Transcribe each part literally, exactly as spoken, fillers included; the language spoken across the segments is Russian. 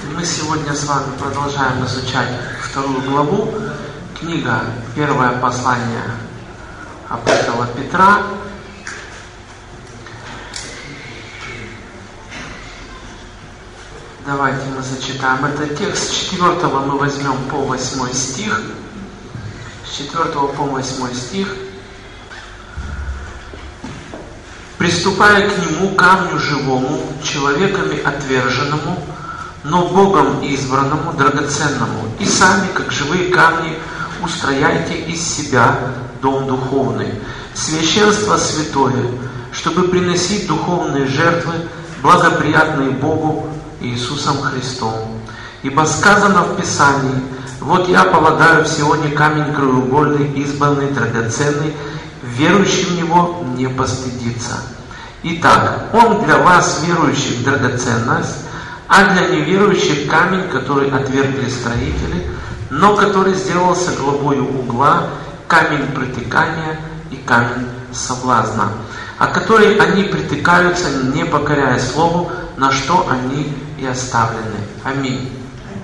Мы сегодня с вами продолжаем изучать вторую главу, книга «Первое послание апостола Петра». Давайте мы зачитаем этот текст. С четвертого мы возьмем по восьмой стих. С четвертого по восьмой стих. «Приступая к нему, камню живому, человеками отверженному, но Богом избранному, драгоценному, и сами, как живые камни, устрояйте из себя дом духовный, священство святое, чтобы приносить духовные жертвы, благоприятные Богу Иисусом Христом. Ибо сказано в Писании: вот я полагаю в Сионе камень краеугольный, избранный, драгоценный, верующий в него не постыдится. Итак, он для вас, верующих, драгоценность, а для неверующих камень, который отвергли строители, но который сделался главою угла, камень притыкания и камень соблазна, о который они притыкаются, не покоряя слову, на что они и оставлены. Аминь».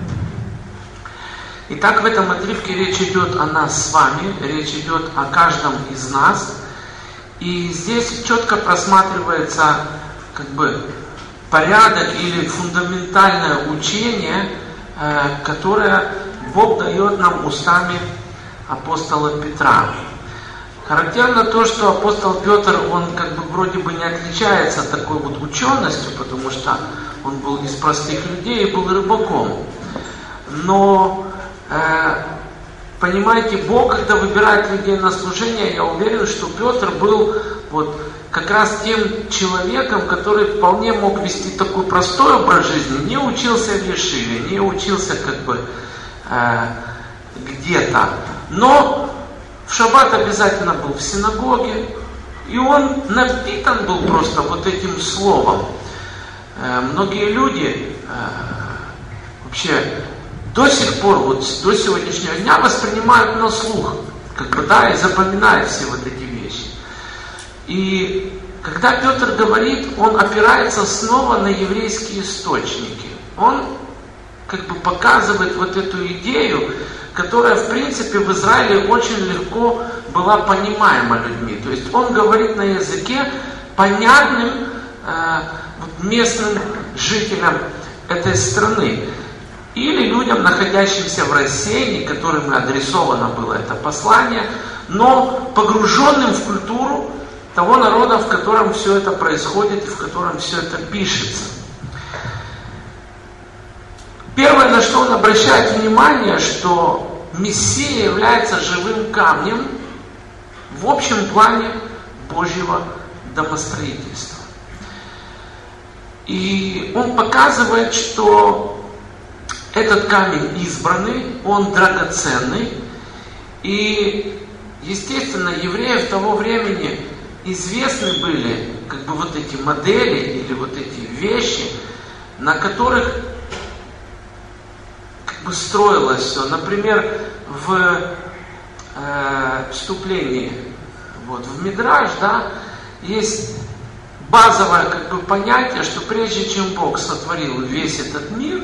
Итак, в этом отрывке речь идет о нас с вами, речь идет о каждом из нас. И здесь четко просматривается как бы порядок или фундаментальное учение, которое Бог дает нам устами апостола Петра. Характерно то, что апостол Петр, он как бы вроде бы не отличается такой вот ученостью, потому что он был из простых людей и был рыбаком. Но, э, понимаете, Бог, когда выбирает людей на служение, я уверен, что Петр был вот как раз тем человеком, который вполне мог вести такой простой образ жизни, не учился в Ешиве, не учился как бы э, где-то, но в шаббат обязательно был в синагоге, и он напитан был просто вот этим словом. Э, многие люди э, вообще до сих пор, вот до сегодняшнего дня воспринимают на слух, как бы, да, и запоминают все вот эти вещи. И когда Петр говорит, он опирается снова на еврейские источники. Он как бы показывает вот эту идею, которая, в принципе, в Израиле очень легко была понимаема людьми. То есть он говорит на языке, понятным э, местным жителям этой страны. Или людям, находящимся в рассеянии, которым адресовано было это послание, но погруженным в культуру того народа, в котором все это происходит и в котором все это пишется. Первое, на что он обращает внимание, что Мессия является живым камнем в общем плане Божьего домостроительства. И он показывает, что этот камень избранный, он драгоценный. И, естественно, евреев того времени известны были как бы вот эти модели или вот эти вещи, на которых как бы строилось все. Например, в э, вступлении вот, в Мидраш, да, есть базовое как бы понятие, что прежде чем Бог сотворил весь этот мир,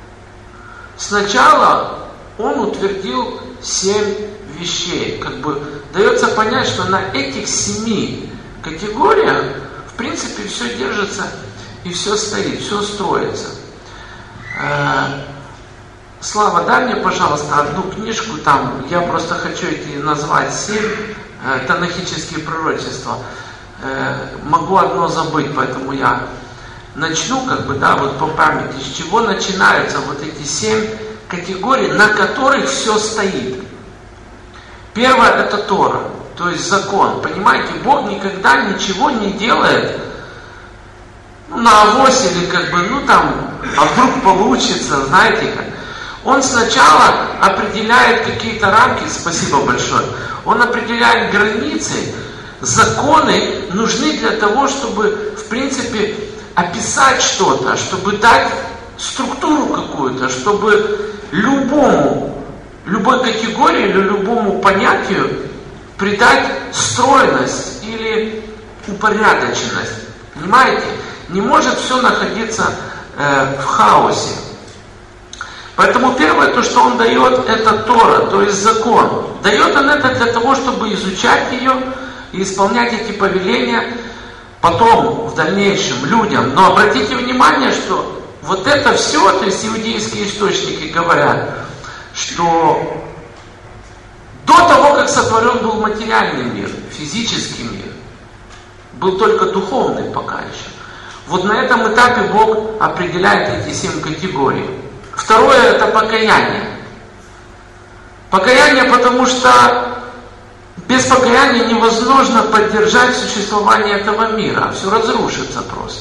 сначала Он утвердил семь вещей. Как бы дается понять, что на этих семи категориях, в принципе, все держится и все стоит, все строится. Э, Слава, дай мне, пожалуйста, одну книжку, там, я просто хочу эти назвать семь э, танахические пророчества. Э, могу одно забыть, поэтому я начну, как бы, да, вот по памяти, с чего начинаются вот эти семь категорий, на которых все стоит. Первое — это Тора, то есть закон. Понимаете, Бог никогда ничего не делает ну, на авось или как бы, ну там, а вдруг получится, знаете как. Он сначала определяет какие-то рамки, спасибо большое, он определяет границы, законы нужны для того, чтобы, в принципе, описать что-то, чтобы дать структуру какую-то, чтобы любому, любой категории или любому понятию придать стройность или упорядоченность. Понимаете? Не может все находиться э, в хаосе. Поэтому первое, то, что Он дает, это Тора, то есть закон. Дает Он это для того, чтобы изучать ее и исполнять эти повеления потом, в дальнейшем, людям. Но обратите внимание, что вот это все, то есть иудейские источники говорят, что до того, как сотворен был материальный мир, физический мир, был только духовный пока еще. Вот на этом этапе Бог определяет эти семь категорий. Второе – это покаяние. Покаяние, потому что без покаяния невозможно поддержать существование этого мира. Все разрушится просто.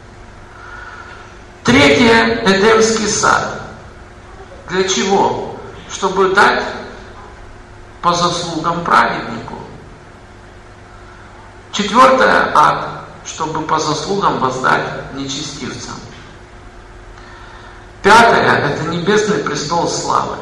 Третье – Эдемский сад. Для чего? Чтобы дать по заслугам праведнику. Четвертое – ад, чтобы по заслугам воздать нечестивцам. Пятое – это небесный престол славы.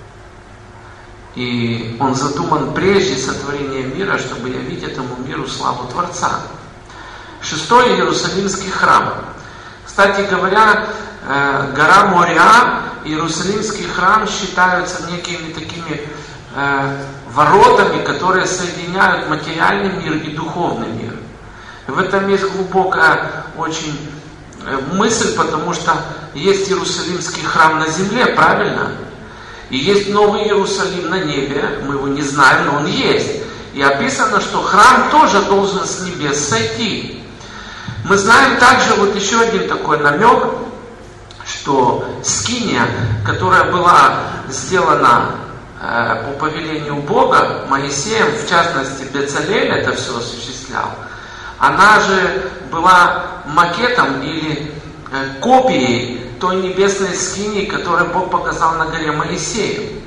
И он задуман прежде сотворения мира, чтобы явить этому миру славу Творца. Шестое – Иерусалимский храм. Кстати говоря, гора Мориа и Иерусалимский храм считаются некими такими воротами, которые соединяют материальный мир и духовный мир. И в этом есть глубокая очень мысль, потому что есть Иерусалимский храм на земле, правильно? И есть Новый Иерусалим на небе, мы его не знаем, но он есть. И описано, что храм тоже должен с небес сойти. Мы знаем также вот еще один такой намек, что скиния, которая была сделана э, по повелению Бога, Моисеем, в частности Бецалель это все осуществлял, она же была макетом или э, копией той небесной скинии, которую Бог показал на горе Моисею.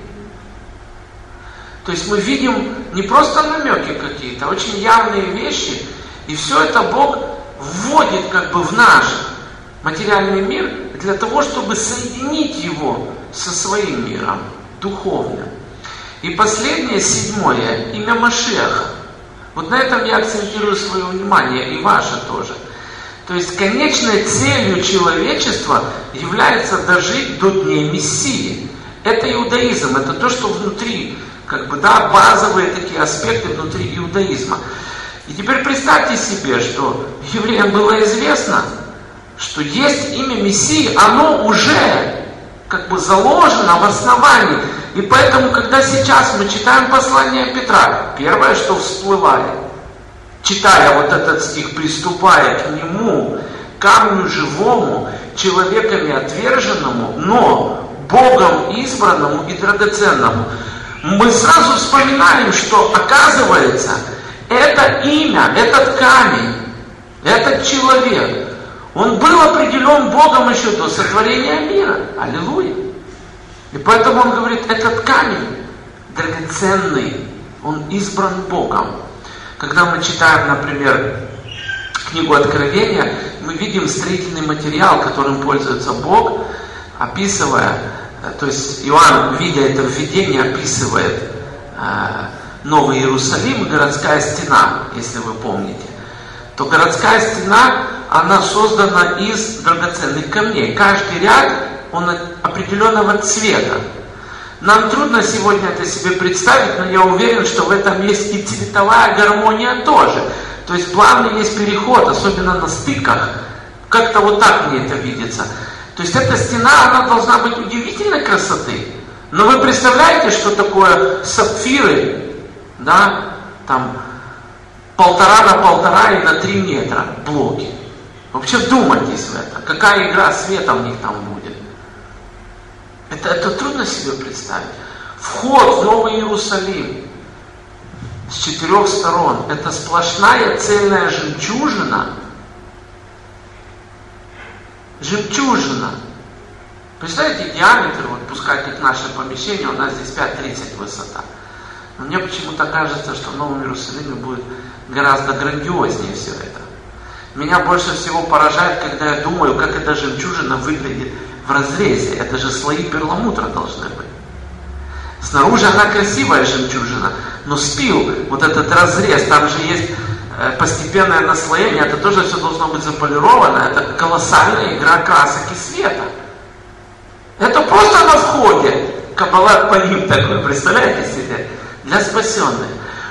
То есть мы видим не просто намеки какие-то, а очень явные вещи, и все это Бог вводит как бы в наш материальный мир для того, чтобы соединить его со своим миром, духовным. И последнее, седьмое, имя Машиаха. Вот на этом я акцентирую свое внимание, и ваше тоже. То есть конечной целью человечества является дожить до дней Мессии. Это иудаизм, это то, что внутри, как бы, да, базовые такие аспекты внутри иудаизма. И теперь представьте себе, что евреям было известно, что есть имя Мессии, оно уже как бы заложено в основании. И поэтому, когда сейчас мы читаем послание Петра, первое, что всплывает, читая вот этот стих, приступая к нему, камню живому, человеками отверженному, но Богом избранному и драгоценному, мы сразу вспоминаем, что оказывается, это имя, этот камень, этот человек, он был определен Богом еще до сотворения мира. Аллилуйя. И поэтому он говорит, этот камень драгоценный, он избран Богом. Когда мы читаем, например, книгу Откровения, мы видим строительный материал, которым пользуется Бог, описывая, то есть Иоанн, видя это видение, описывает э, Новый Иерусалим и городская стена, если вы помните. То городская стена, она создана из драгоценных камней. Каждый ряд, он определенного цвета. Нам трудно сегодня это себе представить, но я уверен, что в этом есть и цветовая гармония тоже. То есть плавный есть переход, особенно на стыках. Как-то вот так мне это видится. То есть эта стена, она должна быть удивительной красоты. Но вы представляете, что такое сапфиры, да, там полтора на полтора и на три метра блоки. Вообще вдумайтесь в это. Какая игра света у них там будет. Это, это трудно себе представить. Вход в Новый Иерусалим с четырех сторон. Это сплошная цельная жемчужина. Жемчужина. Представляете, диаметр, вот пускай как наше помещение, у нас здесь пять тридцать высота. Но мне почему-то кажется, что в Новом Иерусалиме будет гораздо грандиознее все это. Меня больше всего поражает, когда я думаю, как эта жемчужина выглядит в разрезе. Это же слои перламутра должны быть. Снаружи она красивая жемчужина, но спил, вот этот разрез, там же есть постепенное наслоение, это тоже все должно быть заполировано, это колоссальная игра красок и света. Это просто на входе. Каббалат Паним такой, представляете себе? Для спасенных.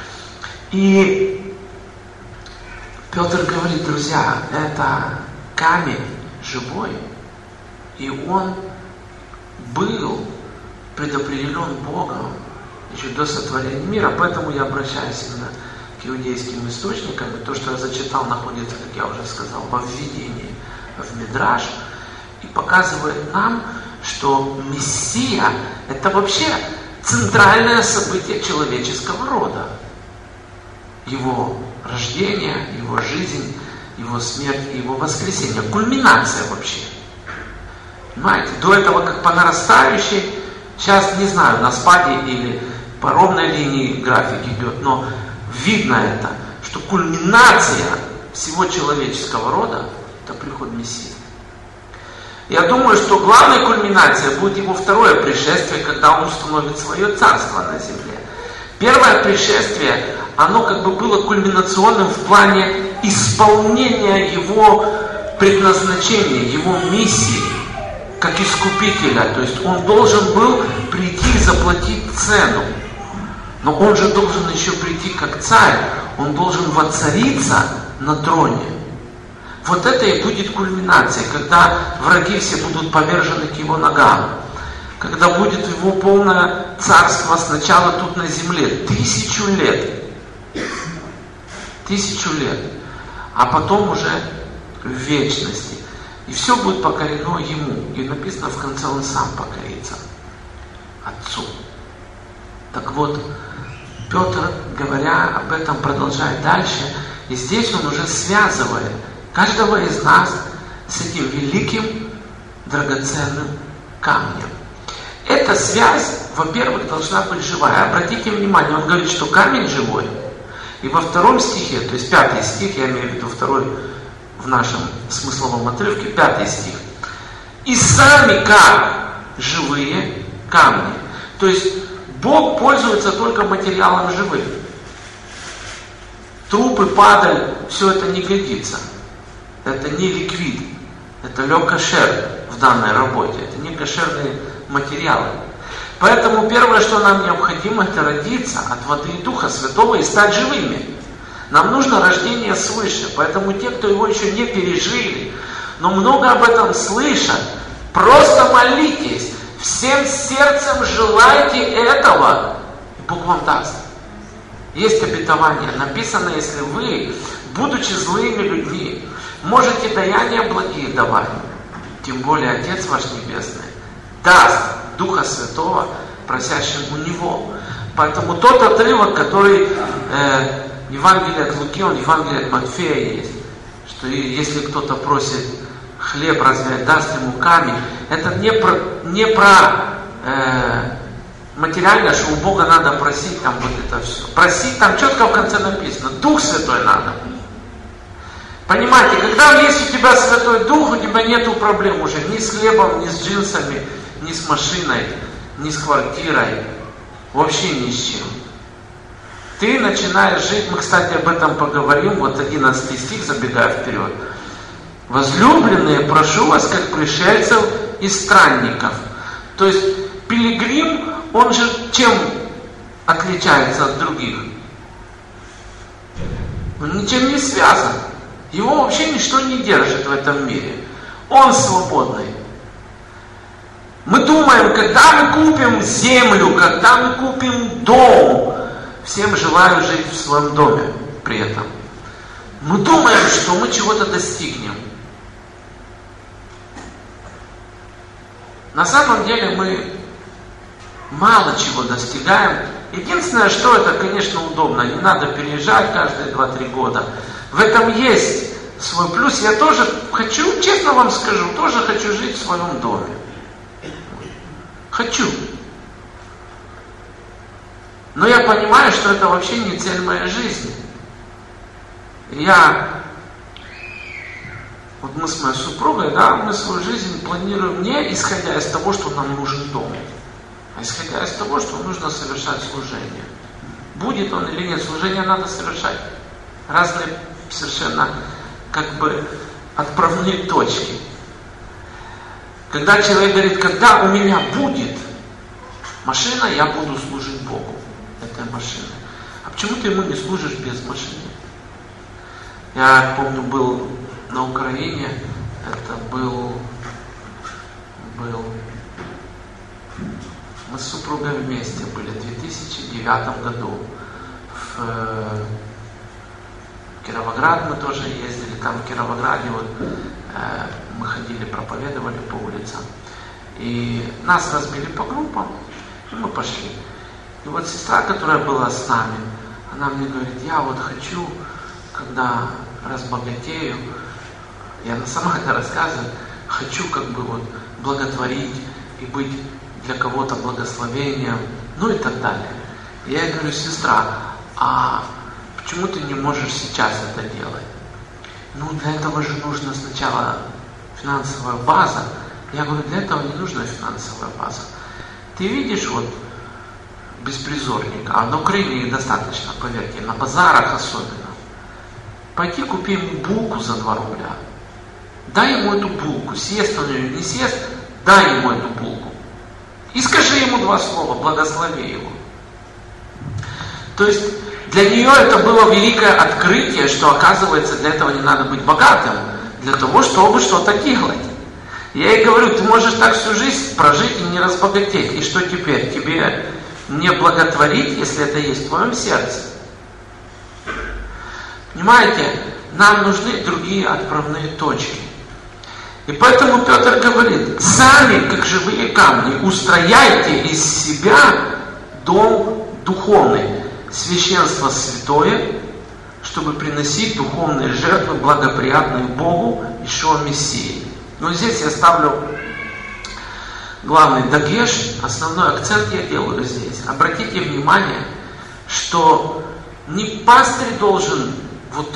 И Петр говорит, друзья, это камень живой, и он был предопределен Богом еще до сотворения мира, поэтому я обращаюсь именно к иудейским источникам, и то, что я зачитал, находится, как я уже сказал, во введении в Мидраш, и показывает нам, что Мессия – это вообще центральное событие человеческого рода. Его рождение, его жизнь, его смерть и его воскресение. Кульминация вообще. Понимаете, до этого как по нарастающей, сейчас не знаю, на спаде или по ровной линии график идет, но видно это, что кульминация всего человеческого рода – это приход Мессии. Я думаю, что главной кульминацией будет его второе пришествие, когда он установит свое царство на земле. Первое пришествие, оно как бы было кульминационным в плане исполнения его предназначения, его миссии, как искупителя. То есть он должен был прийти и заплатить цену. Но он же должен еще прийти как царь, он должен воцариться на троне. Вот это и будет кульминация, когда враги все будут повержены к его ногам. Когда будет его полное царство сначала тут на земле, тысячу лет. Тысячу лет. А потом уже в вечности. И все будет покорено ему. И написано в конце, он сам покорится Отцу. Так вот, Петр, говоря об этом, продолжает дальше. И здесь он уже связывает каждого из нас с этим великим драгоценным камнем. Эта связь, во-первых, должна быть живая. Обратите внимание, он говорит, что камень живой. И во втором стихе, то есть пятый стих, я имею в виду второй в нашем смысловом отрывке, пятый стих. И сами как живые камни. То есть Бог пользуется только материалом живым. Трупы, падаль, все это не годится. Это не ликвид, это лё-кошер в данной работе, это не кошерные материалы. Поэтому первое, что нам необходимо, это родиться от воды и Духа Святого и стать живыми. Нам нужно рождение свыше, поэтому те, кто его еще не пережили, но много об этом слышат, просто молитесь, всем сердцем желайте этого, и Бог вам даст. Есть обетование, написано, если вы, будучи злыми людьми, можете даяния благие давать, тем более Отец ваш Небесный даст Духа Святого просящим у Него. Поэтому тот отрывок, который э, Евангелие от Луки, он Евангелие от Матфея есть, что если кто-то просит хлеб, разве даст ему камень, это не про, не про э, материальное, что у Бога надо просить там вот это все. Просить там четко в конце написано, Дух Святой надо. Понимаете, когда есть у тебя Святой Дух, у тебя нету проблем уже ни с хлебом, ни с джинсами, ни с машиной, ни с квартирой, вообще ни с чем. Ты начинаешь жить, мы, кстати, об этом поговорим, вот одиннадцатый стих, забегая вперед. Возлюбленные, прошу вас, как пришельцев и странников. То есть пилигрим, он же чем отличается от других? Он ничем не связан. Его вообще ничто не держит в этом мире. Он свободный. Мы думаем, когда мы купим землю, когда мы купим дом, всем желаю жить в своем доме при этом. Мы думаем, что мы чего-то достигнем. На самом деле мы мало чего достигаем. Единственное, что это, конечно, удобно. Не надо переезжать каждые два-три года. В этом есть свой плюс. Я тоже хочу, честно вам скажу, тоже хочу жить в своем доме. Хочу. Но я понимаю, что это вообще не цель моей жизни. Я, вот мы с моей супругой, да, мы свою жизнь планируем не исходя из того, что нам нужен дом, а исходя из того, что нужно совершать служение. Будет он или нет, служение надо совершать. Разные совершенно как бы отправные точки. Когда человек говорит, когда у меня будет машина, я буду служить Богу этой машиной. А почему ты ему не служишь без машины? Я помню, был на Украине, это был, был, мы с супругой вместе были в две тысячи девятом году. В Кировоград мы тоже ездили, там в Кировограде вот, э, мы ходили, проповедовали по улицам. И нас разбили по группам, и мы пошли. И вот сестра, которая была с нами, она мне говорит, я вот хочу, когда разбогатею, я сама это рассказываю, хочу как бы вот благотворить и быть для кого-то благословением, ну и так далее. И я ей говорю, сестра, а почему ты не можешь сейчас это делать? Ну, для этого же нужно сначала финансовая база. Я говорю, для этого не нужна финансовая база. Ты видишь вот беспризорника, а на Украине их достаточно, поверьте, на базарах особенно. Пойди купи ему булку за два рубля. Дай ему эту булку, съест он ее, не съест, дай ему эту булку. И скажи ему два слова, благослови его. То есть для нее это было великое открытие, что оказывается для этого не надо быть богатым, для того, чтобы что-то делать. Я ей говорю, ты можешь так всю жизнь прожить и не разбогатеть. И что теперь? Тебе не благотворить, если это есть в твоем сердце? Понимаете, нам нужны другие отправные точки. И поэтому Петр говорит, сами, как живые камни, устрояйте из себя дом духовный, священство святое, чтобы приносить духовные жертвы, благоприятные Богу, Ишуа Мессии. Но здесь я ставлю главный дагеш, основной акцент я делаю здесь. Обратите внимание, что не пастырь должен вот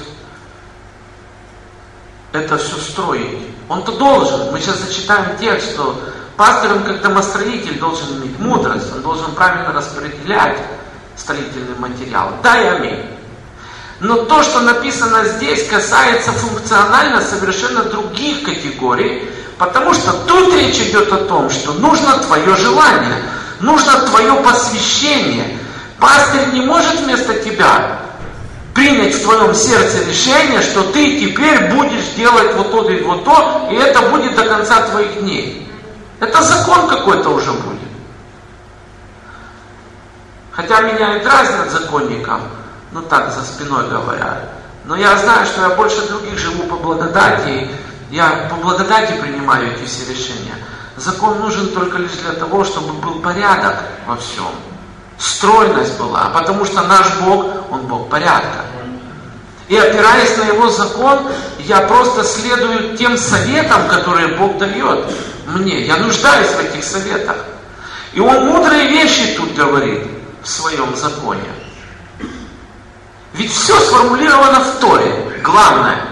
это все строить. Он-то должен. Мы сейчас зачитаем текст, что пастырь, он как домостроитель, должен иметь мудрость, он должен правильно распределять строительный материал. Да и аминь. Но то, что написано здесь, касается функционально совершенно других категорий, потому что тут речь идет о том, что нужно твое желание, нужно твое посвящение. Пастырь не может вместо тебя принять в твоем сердце решение, что ты теперь будешь делать вот то и вот то, и это будет до конца твоих дней. Это закон какой-то уже будет. Хотя меня и дразнят законникам, ну так, за спиной говорят. Но я знаю, что я больше других живу по благодати, я по благодати принимаю эти все решения. Закон нужен только лишь для того, чтобы был порядок во всем. Стройность была, потому что наш Бог, Он Бог порядка. И опираясь на Его закон, я просто следую тем советам, которые Бог дает мне. Я нуждаюсь в этих советах. И Он мудрые вещи тут говорит в своем законе. Ведь все сформулировано в Торе, главное.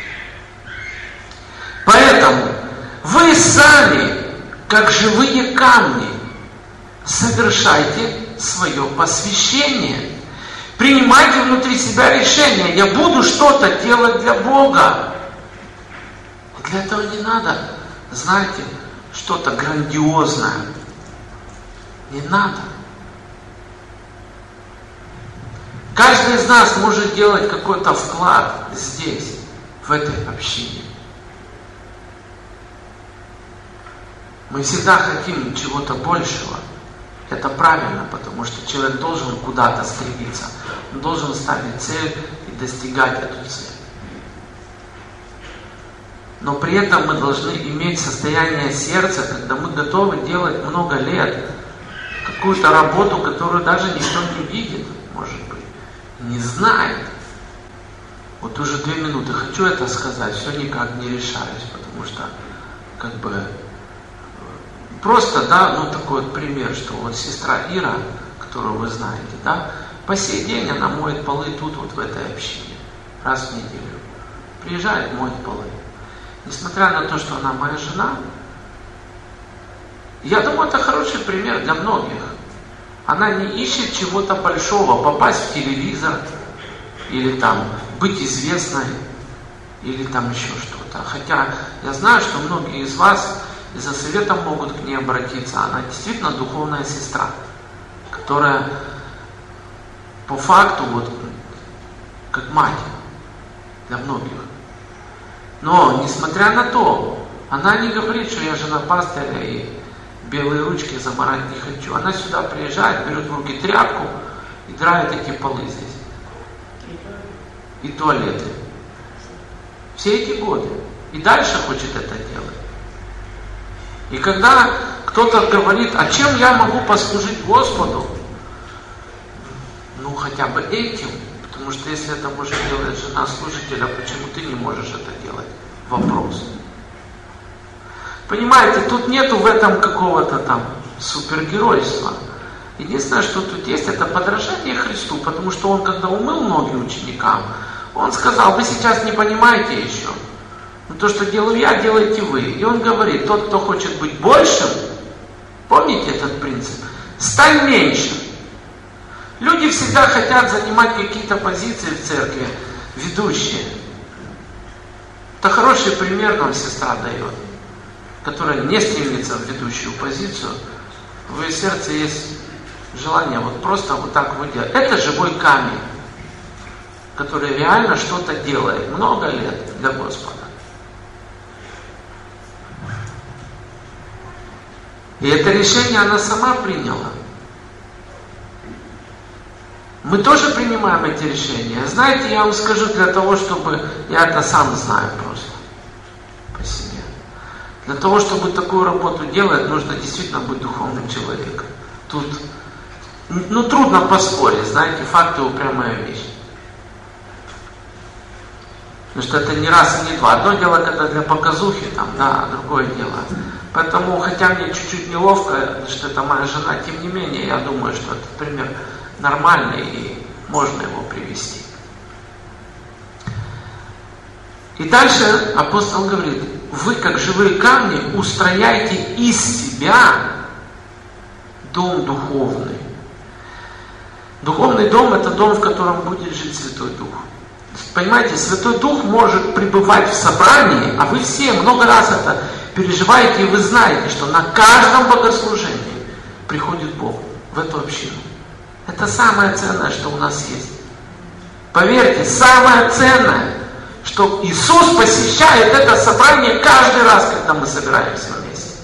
Поэтому вы сами, как живые камни, совершайте свое посвящение. Принимайте внутри себя решение. Я буду что-то делать для Бога. И для этого не надо, знаете, что-то грандиозное. Не надо. Каждый из нас может делать какой-то вклад здесь, в этой общине. Мы всегда хотим чего-то большего. Это правильно, потому что человек должен куда-то стремиться. Он должен ставить цель и достигать эту цель. Но при этом мы должны иметь состояние сердца, когда мы готовы делать много лет какую-то работу, которую даже никто не видит, может быть, не знает. Вот уже две минуты хочу это сказать, все никак не решаюсь, потому что как бы просто, да, ну такой вот пример, что вот сестра Ира, которую вы знаете, да, по сей день она моет полы тут, вот в этой общине, раз в неделю. Приезжает, моет полы. Несмотря на то, что она моя жена, я думаю, это хороший пример для многих. Она не ищет чего-то большого, попасть в телевизор, или там быть известной, или там еще что-то. Хотя я знаю, что многие из вас и за советом могут к ней обратиться. Она действительно духовная сестра, которая по факту вот как мать для многих. Но, несмотря на то, она не говорит, что я жена пастыря и белые ручки замарать не хочу. Она сюда приезжает, берет в руки тряпку и драит эти полы здесь. И туалеты. Все эти годы. И дальше хочет это делать. И когда кто-то говорит, а чем я могу послужить Господу? Ну, хотя бы этим. Потому что если это может делать жена служителя, почему ты не можешь это делать? Вопрос. Понимаете, тут нету в этом какого-то там супергеройства. Единственное, что тут есть, это подражание Христу, потому что Он, когда умыл ноги ученикам, Он сказал, вы сейчас не понимаете еще, но то, что делаю я, делаете вы. И Он говорит, тот, кто хочет быть большим, помните этот принцип, стань меньшим. Люди всегда хотят занимать какие-то позиции в церкви, ведущие. Это хороший пример нам сестра дает, которая не стремится в ведущую позицию. В ее сердце есть желание вот просто вот так вот делать. Это живой камень, который реально что-то делает много лет для Господа. И это решение она сама приняла. Мы тоже принимаем эти решения. Знаете, я вам скажу для того, чтобы... Я это сам знаю просто по себе. Для того, чтобы такую работу делать, нужно действительно быть духовным человеком. Тут, ну, трудно поспорить, знаете, факты упрямая вещь. Потому что это не раз и не два. Одно дело, когда для показухи, там, да, а другое дело. Поэтому, хотя мне чуть-чуть неловко, что это моя жена, тем не менее, я думаю, что этот пример нормальный и можно его привести. И дальше апостол говорит, вы, как живые камни, устрояйте из себя дом духовный. Духовный дом – это дом, в котором будет жить Святой Дух. Понимаете, Святой Дух может пребывать в собрании, а вы все много раз это переживаете, и вы знаете, что на каждом богослужении приходит Бог в эту общину. Это самое ценное, что у нас есть. Поверьте, самое ценное, что Иисус посещает это собрание каждый раз, когда мы собираемся вместе.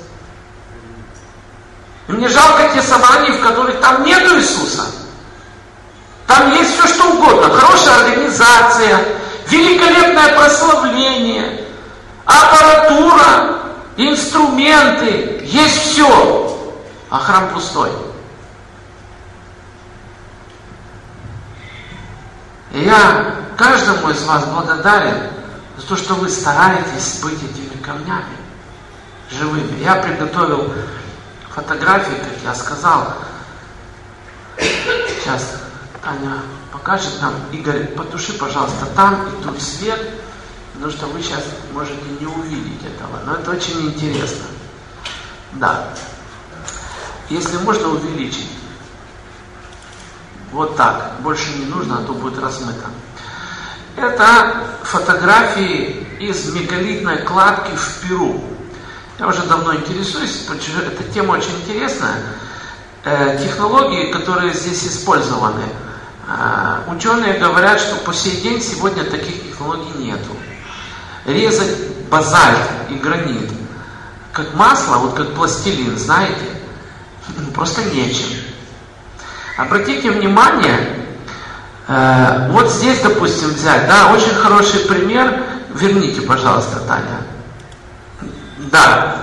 И мне жалко те собрания, в которых там нету Иисуса. Там есть все, что угодно. Хорошая организация, великолепное прославление, аппаратура, инструменты. Есть все. А храм пустой. И я каждому из вас благодарен за то, что вы стараетесь быть этими камнями живыми. Я приготовил фотографии, как я сказал. Сейчас Таня покажет нам. Игорь, потуши, пожалуйста, там и тут свет, потому что вы сейчас можете не увидеть этого. Но это очень интересно. Да. Если можно увеличить. Вот так. Больше не нужно, а то будет размыто. Это фотографии из мегалитной кладки в Перу. Я уже давно интересуюсь, эта тема очень интересная. Технологии, которые здесь использованы. Ученые говорят, что по сей день сегодня таких технологий нету. Резать базальт и гранит как масло, вот как пластилин, знаете, просто нечем. Обратите внимание, э, вот здесь, допустим, взять, да, очень хороший пример. Верните, пожалуйста, Таня. Да.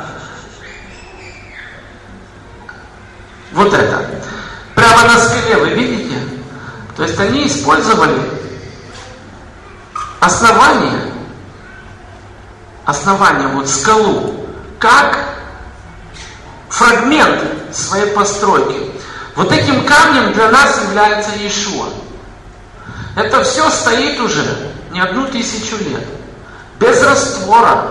Вот это. Прямо на скале, вы видите? То есть они использовали основание, основание, вот скалу, как фрагмент своей постройки. Вот этим камнем для нас является Иешуа. Это все стоит уже не одну тысячу лет. Без раствора.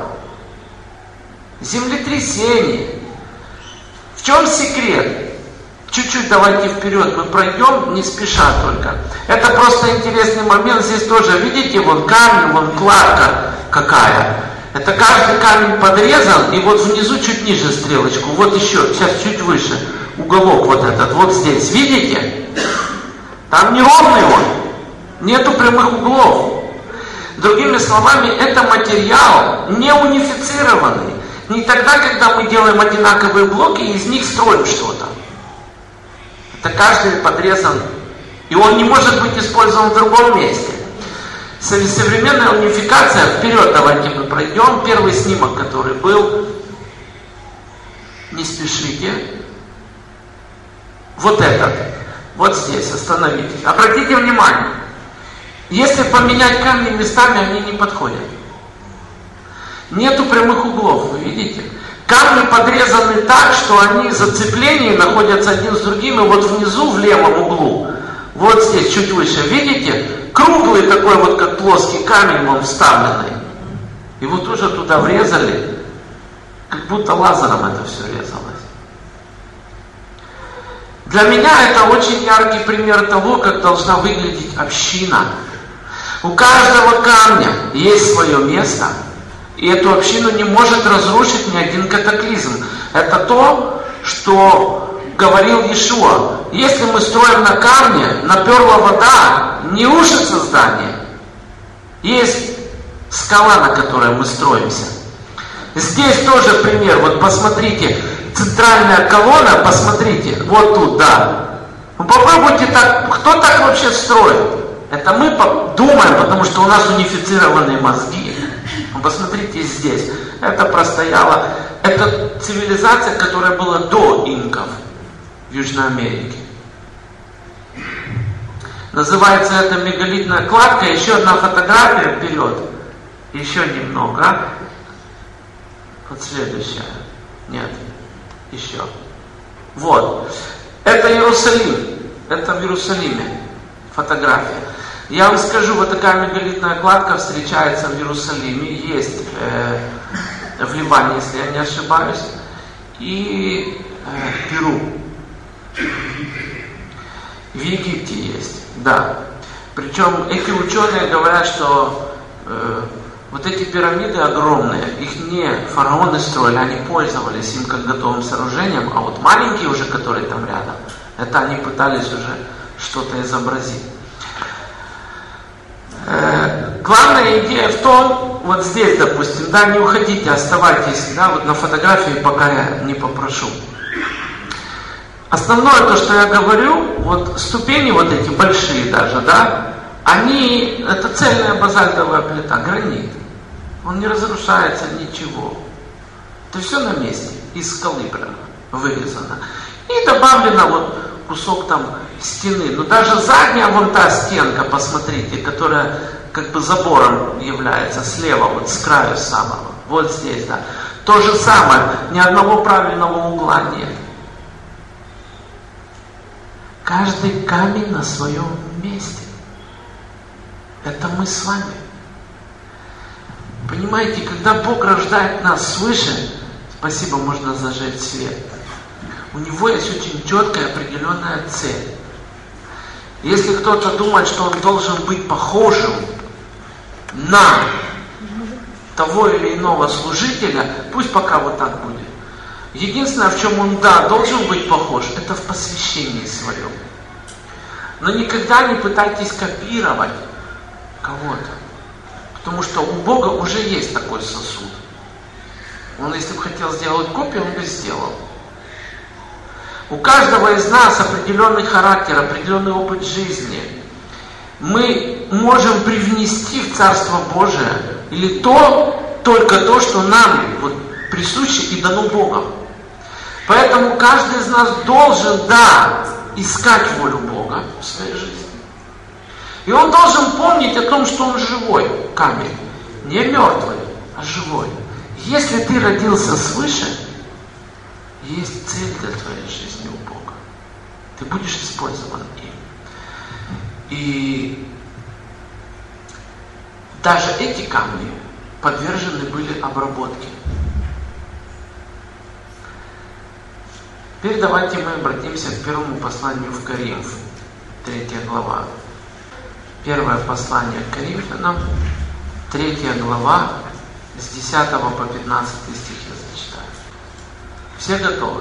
Землетрясений. В чем секрет? Чуть-чуть давайте вперед мы пройдем, не спеша только. Это просто интересный момент. Здесь тоже, видите, вон камень, вон кладка какая. Это каждый камень подрезан, и вот внизу чуть ниже стрелочку, вот еще, сейчас чуть выше, уголок вот этот, вот здесь, видите? Там неровный он, нету прямых углов. Другими словами, это материал не унифицированный. Не тогда, когда мы делаем одинаковые блоки и из них строим что-то. Это каждый подрезан, и он не может быть использован в другом месте. Современная унификация, вперед давайте мы пройдем. Первый снимок, который был, не спешите. Вот этот, вот здесь, остановитесь. Обратите внимание, если поменять камни местами, они не подходят. Нету прямых углов, вы видите? Камни подрезаны так, что они в зацеплении находятся один с другим, и вот внизу, в левом углу, вот здесь, чуть выше, видите? Круглый такой вот, как плоский камень, он вставленный. Его тоже туда врезали, как будто лазером это все резалось. Для меня это очень яркий пример того, как должна выглядеть община. У каждого камня есть свое место, и эту общину не может разрушить ни один катаклизм. Это то, что говорил Иешуа. Если мы строим на камне, наперла вода, не рушится здание. Есть скала, на которой мы строимся. Здесь тоже пример. Вот посмотрите, центральная колонна, посмотрите, вот тут, да. Ну попробуйте так, кто так вообще строит? Это мы думаем, потому что у нас унифицированные мозги. Ну, посмотрите здесь. Это простояло. Это цивилизация, которая была до инков в Южной Америке. Называется это мегалитная кладка. Еще одна фотография вперед. Еще немного. Вот следующая. Нет. Еще. Вот. Это Иерусалим. Это в Иерусалиме. Фотография. Я вам скажу, вот такая мегалитная кладка встречается в Иерусалиме, есть э, в Ливане, если я не ошибаюсь, и э, Перу. В Египте есть, да. Причем эти ученые говорят, что э, вот эти пирамиды огромные, их не фараоны строили, они пользовались им как готовым сооружением, а вот маленькие уже, которые там рядом, это они пытались уже что-то изобразить. Э, главная идея в том, вот здесь, допустим, да, не уходите, оставайтесь, да, вот на фотографии пока я не попрошу. Основное то, что я говорю, вот ступени вот эти большие даже, да, они, это цельная базальтовая плита, гранит. Он не разрушается, ничего. Это все на месте, из скалы прямо вырезано. И добавлено вот кусок там стены. Но даже задняя вон та стенка, посмотрите, которая как бы забором является слева, вот с краю самого. Вот здесь, да. То же самое, ни одного правильного угла нет. Каждый камень на своем месте. Это мы с вами. Понимаете, когда Бог рождает нас свыше, спасибо, можно зажечь свет. У него есть очень четкая определенная цель. Если кто-то думает, что он должен быть похожим на того или иного служителя, пусть пока вот так будет. Единственное, в чем он, да, должен быть похож, это в посвящении своем. Но никогда не пытайтесь копировать кого-то. Потому что у Бога уже есть такой сосуд. Он, если бы хотел сделать копию, он бы сделал. У каждого из нас определенный характер, определенный опыт жизни. Мы можем привнести в Царство Божие или то, только то, что нам вот присуще и дано Богом. Поэтому каждый из нас должен, да, искать волю Бога в своей жизни. И он должен помнить о том, что он живой камень. Не мертвый, а живой. Если ты родился свыше, есть цель для твоей жизни у Бога. Ты будешь использован им. И даже эти камни подвержены были обработке. Теперь давайте мы обратимся к первому посланию в Коринф, третья глава. Первое послание к Коринфянам, третья глава, с десятого по пятнадцатый стих я зачитаю. Все готовы?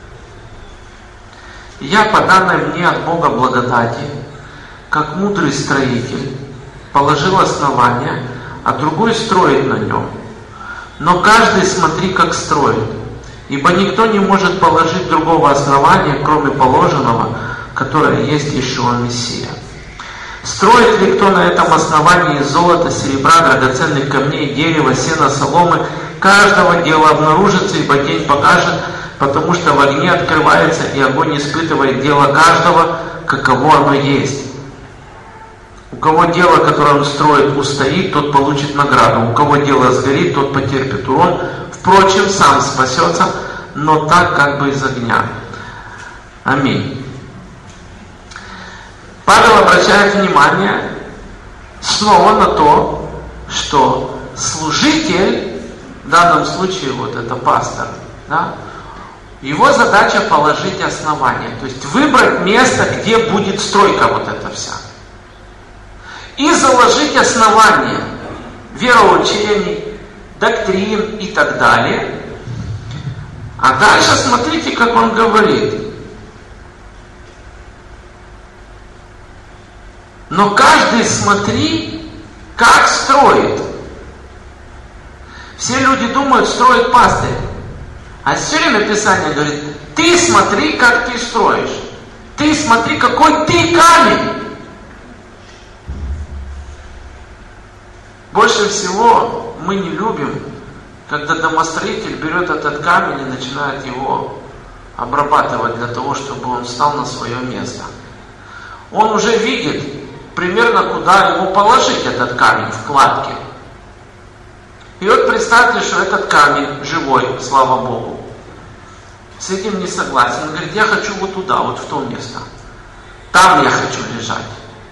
«Я, по данной мне от Бога благодати, как мудрый строитель, положил основание, а другой строит на нем. Но каждый смотри, как строит, ибо никто не может положить другого основания, кроме положенного, которое есть Иешуа Мессия. Строит ли кто на этом основании из золота, серебра, драгоценных камней, дерева, сена, соломы, каждого дела обнаружится, ибо день покажет, потому что в огне открывается, и огонь испытывает дело каждого, каково оно есть. У кого дело, которое он строит, устоит, тот получит награду. У кого дело сгорит, тот потерпит урон. Впрочем, сам спасется, но так как бы из огня». Аминь. Павел обращает внимание снова на то, что служитель, в данном случае вот это пастор, да, его задача положить основание, то есть выбрать место, где будет стройка вот эта вся. И заложить основание вероучений, доктрин и так далее. А дальше смотрите, как он говорит. «Но каждый смотри, как строит». Все люди думают, строит пастырь. А все время Писание говорит: ты смотри, как ты строишь. Ты смотри, какой ты камень. Больше всего мы не любим, когда домостроитель берет этот камень и начинает его обрабатывать для того, чтобы он встал на свое место. Он уже видит примерно, куда ему положить этот камень в кладке. И вот представьте, что этот камень живой, слава Богу, с этим не согласен. Он говорит: я хочу вот туда, вот в то место. Там я хочу лежать.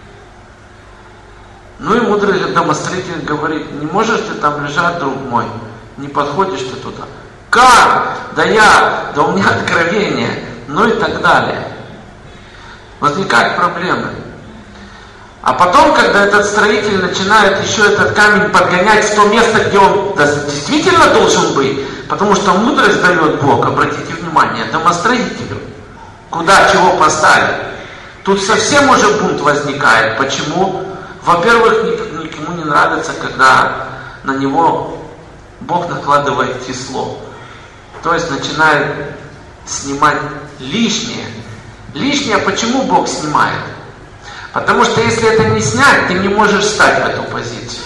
Ну и мудрый домостроитель говорит: не можешь ты там лежать, друг мой, не подходишь ты туда. Как? Да я, да у меня откровение, ну и так далее. Возникают проблемы. А потом, когда этот строитель начинает еще этот камень подгонять в то место, где он действительно должен быть, потому что мудрость дает Бог, обратите внимание, домостроителю, куда чего поставить. Тут совсем уже бунт возникает. Почему? Во-первых, никому не нравится, когда на него Бог накладывает число. То есть начинает снимать лишнее. Лишнее почему Бог снимает? Потому что если это не снять, ты не можешь встать в эту позицию.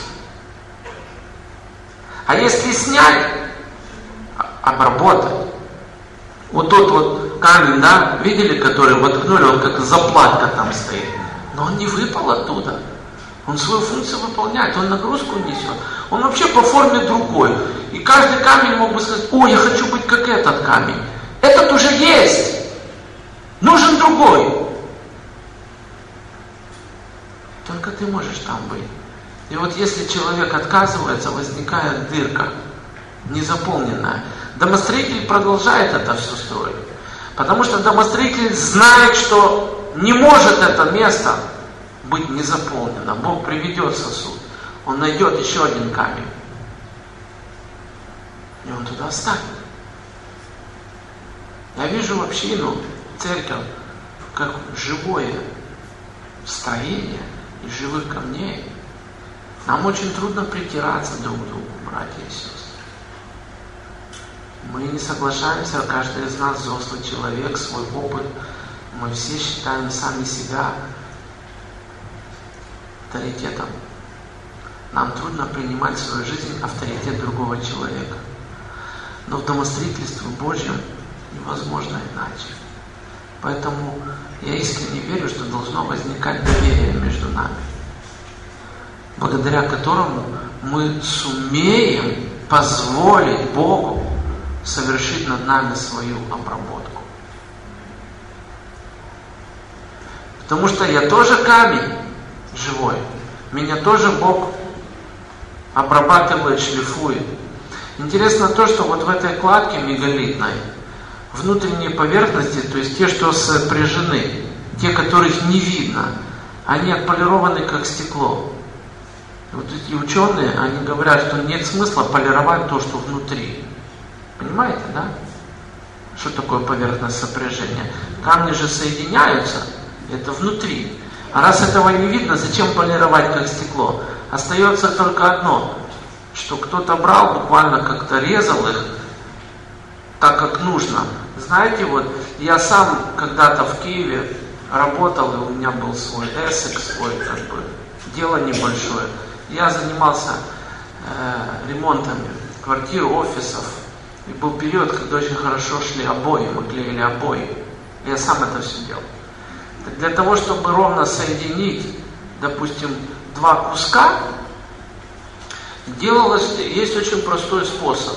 А если снять, обработать. Вот тот вот камень, да, видели, который воткнули, он как заплатка там стоит. Но он не выпал оттуда. Он свою функцию выполняет, он нагрузку несет. Он вообще по форме другой. И каждый камень мог бы сказать: о, я хочу быть как этот камень. Этот уже есть. Нужен другой. Только ты можешь там быть. И вот если человек отказывается, возникает дырка, незаполненная. Домостроитель продолжает это все строить. Потому что домостроитель знает, что не может это место быть не заполнено. Бог приведет сосуд. Он найдет еще один камень. И он туда встанет. Я вижу общину, церковь, как живое строение из живых камней. Нам очень трудно притираться друг к другу, братья и сестры. Мы не соглашаемся, каждый из нас взрослый человек, свой опыт. Мы все считаем сами себя авторитетом. Нам трудно принимать в свою жизнь авторитет другого человека. Но в домостроительстве Божьем невозможно иначе. Поэтому я искренне верю, что должно возникать доверие между нами, благодаря которому мы сумеем позволить Богу совершить над нами свою обработку. Потому что я тоже камень живой. Меня тоже Бог обрабатывает, шлифует. Интересно то, что вот в этой кладке мегалитной внутренние поверхности, то есть те, что сопряжены, те, которых не видно, они отполированы как стекло. И вот эти ученые, они говорят, что нет смысла полировать то, что внутри. Понимаете, да? Что такое поверхность сопряжения? Камни же соединяются, это внутри. А раз этого не видно, зачем полировать как стекло? Остается только одно, что кто-то брал, буквально как-то резал их так, как нужно. Знаете, вот я сам когда-то в Киеве работал, и у меня был свой эсэк, свой как бы дело небольшое. Я занимался э, ремонтами квартир, офисов. И был период, когда очень хорошо шли обои, мы клеили обои. Я сам это все делал. Так для того, чтобы ровно соединить, допустим, два куска, делалось, есть очень простой способ.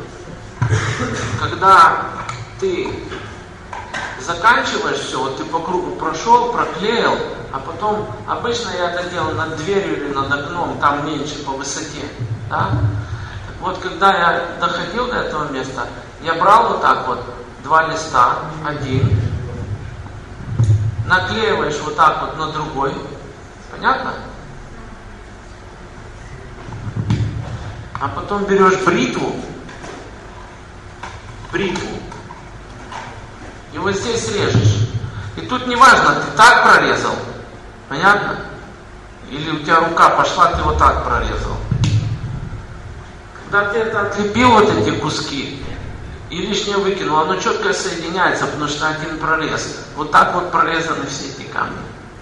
Когда ты заканчиваешь все, вот ты по кругу прошел, проклеил, а потом, обычно я это делал над дверью или над окном, там меньше по высоте, да? Вот когда я доходил до этого места, я брал вот так вот два листа, один, наклеиваешь вот так вот на другой, понятно? А потом берешь бритву, бритву, и вот здесь режешь. И тут не важно, ты так прорезал, понятно? Или у тебя рука пошла, ты вот так прорезал. Когда ты это отлепил, вот эти куски, и лишнее выкинул, оно четко соединяется, потому что один прорез. Вот так вот прорезаны все эти камни.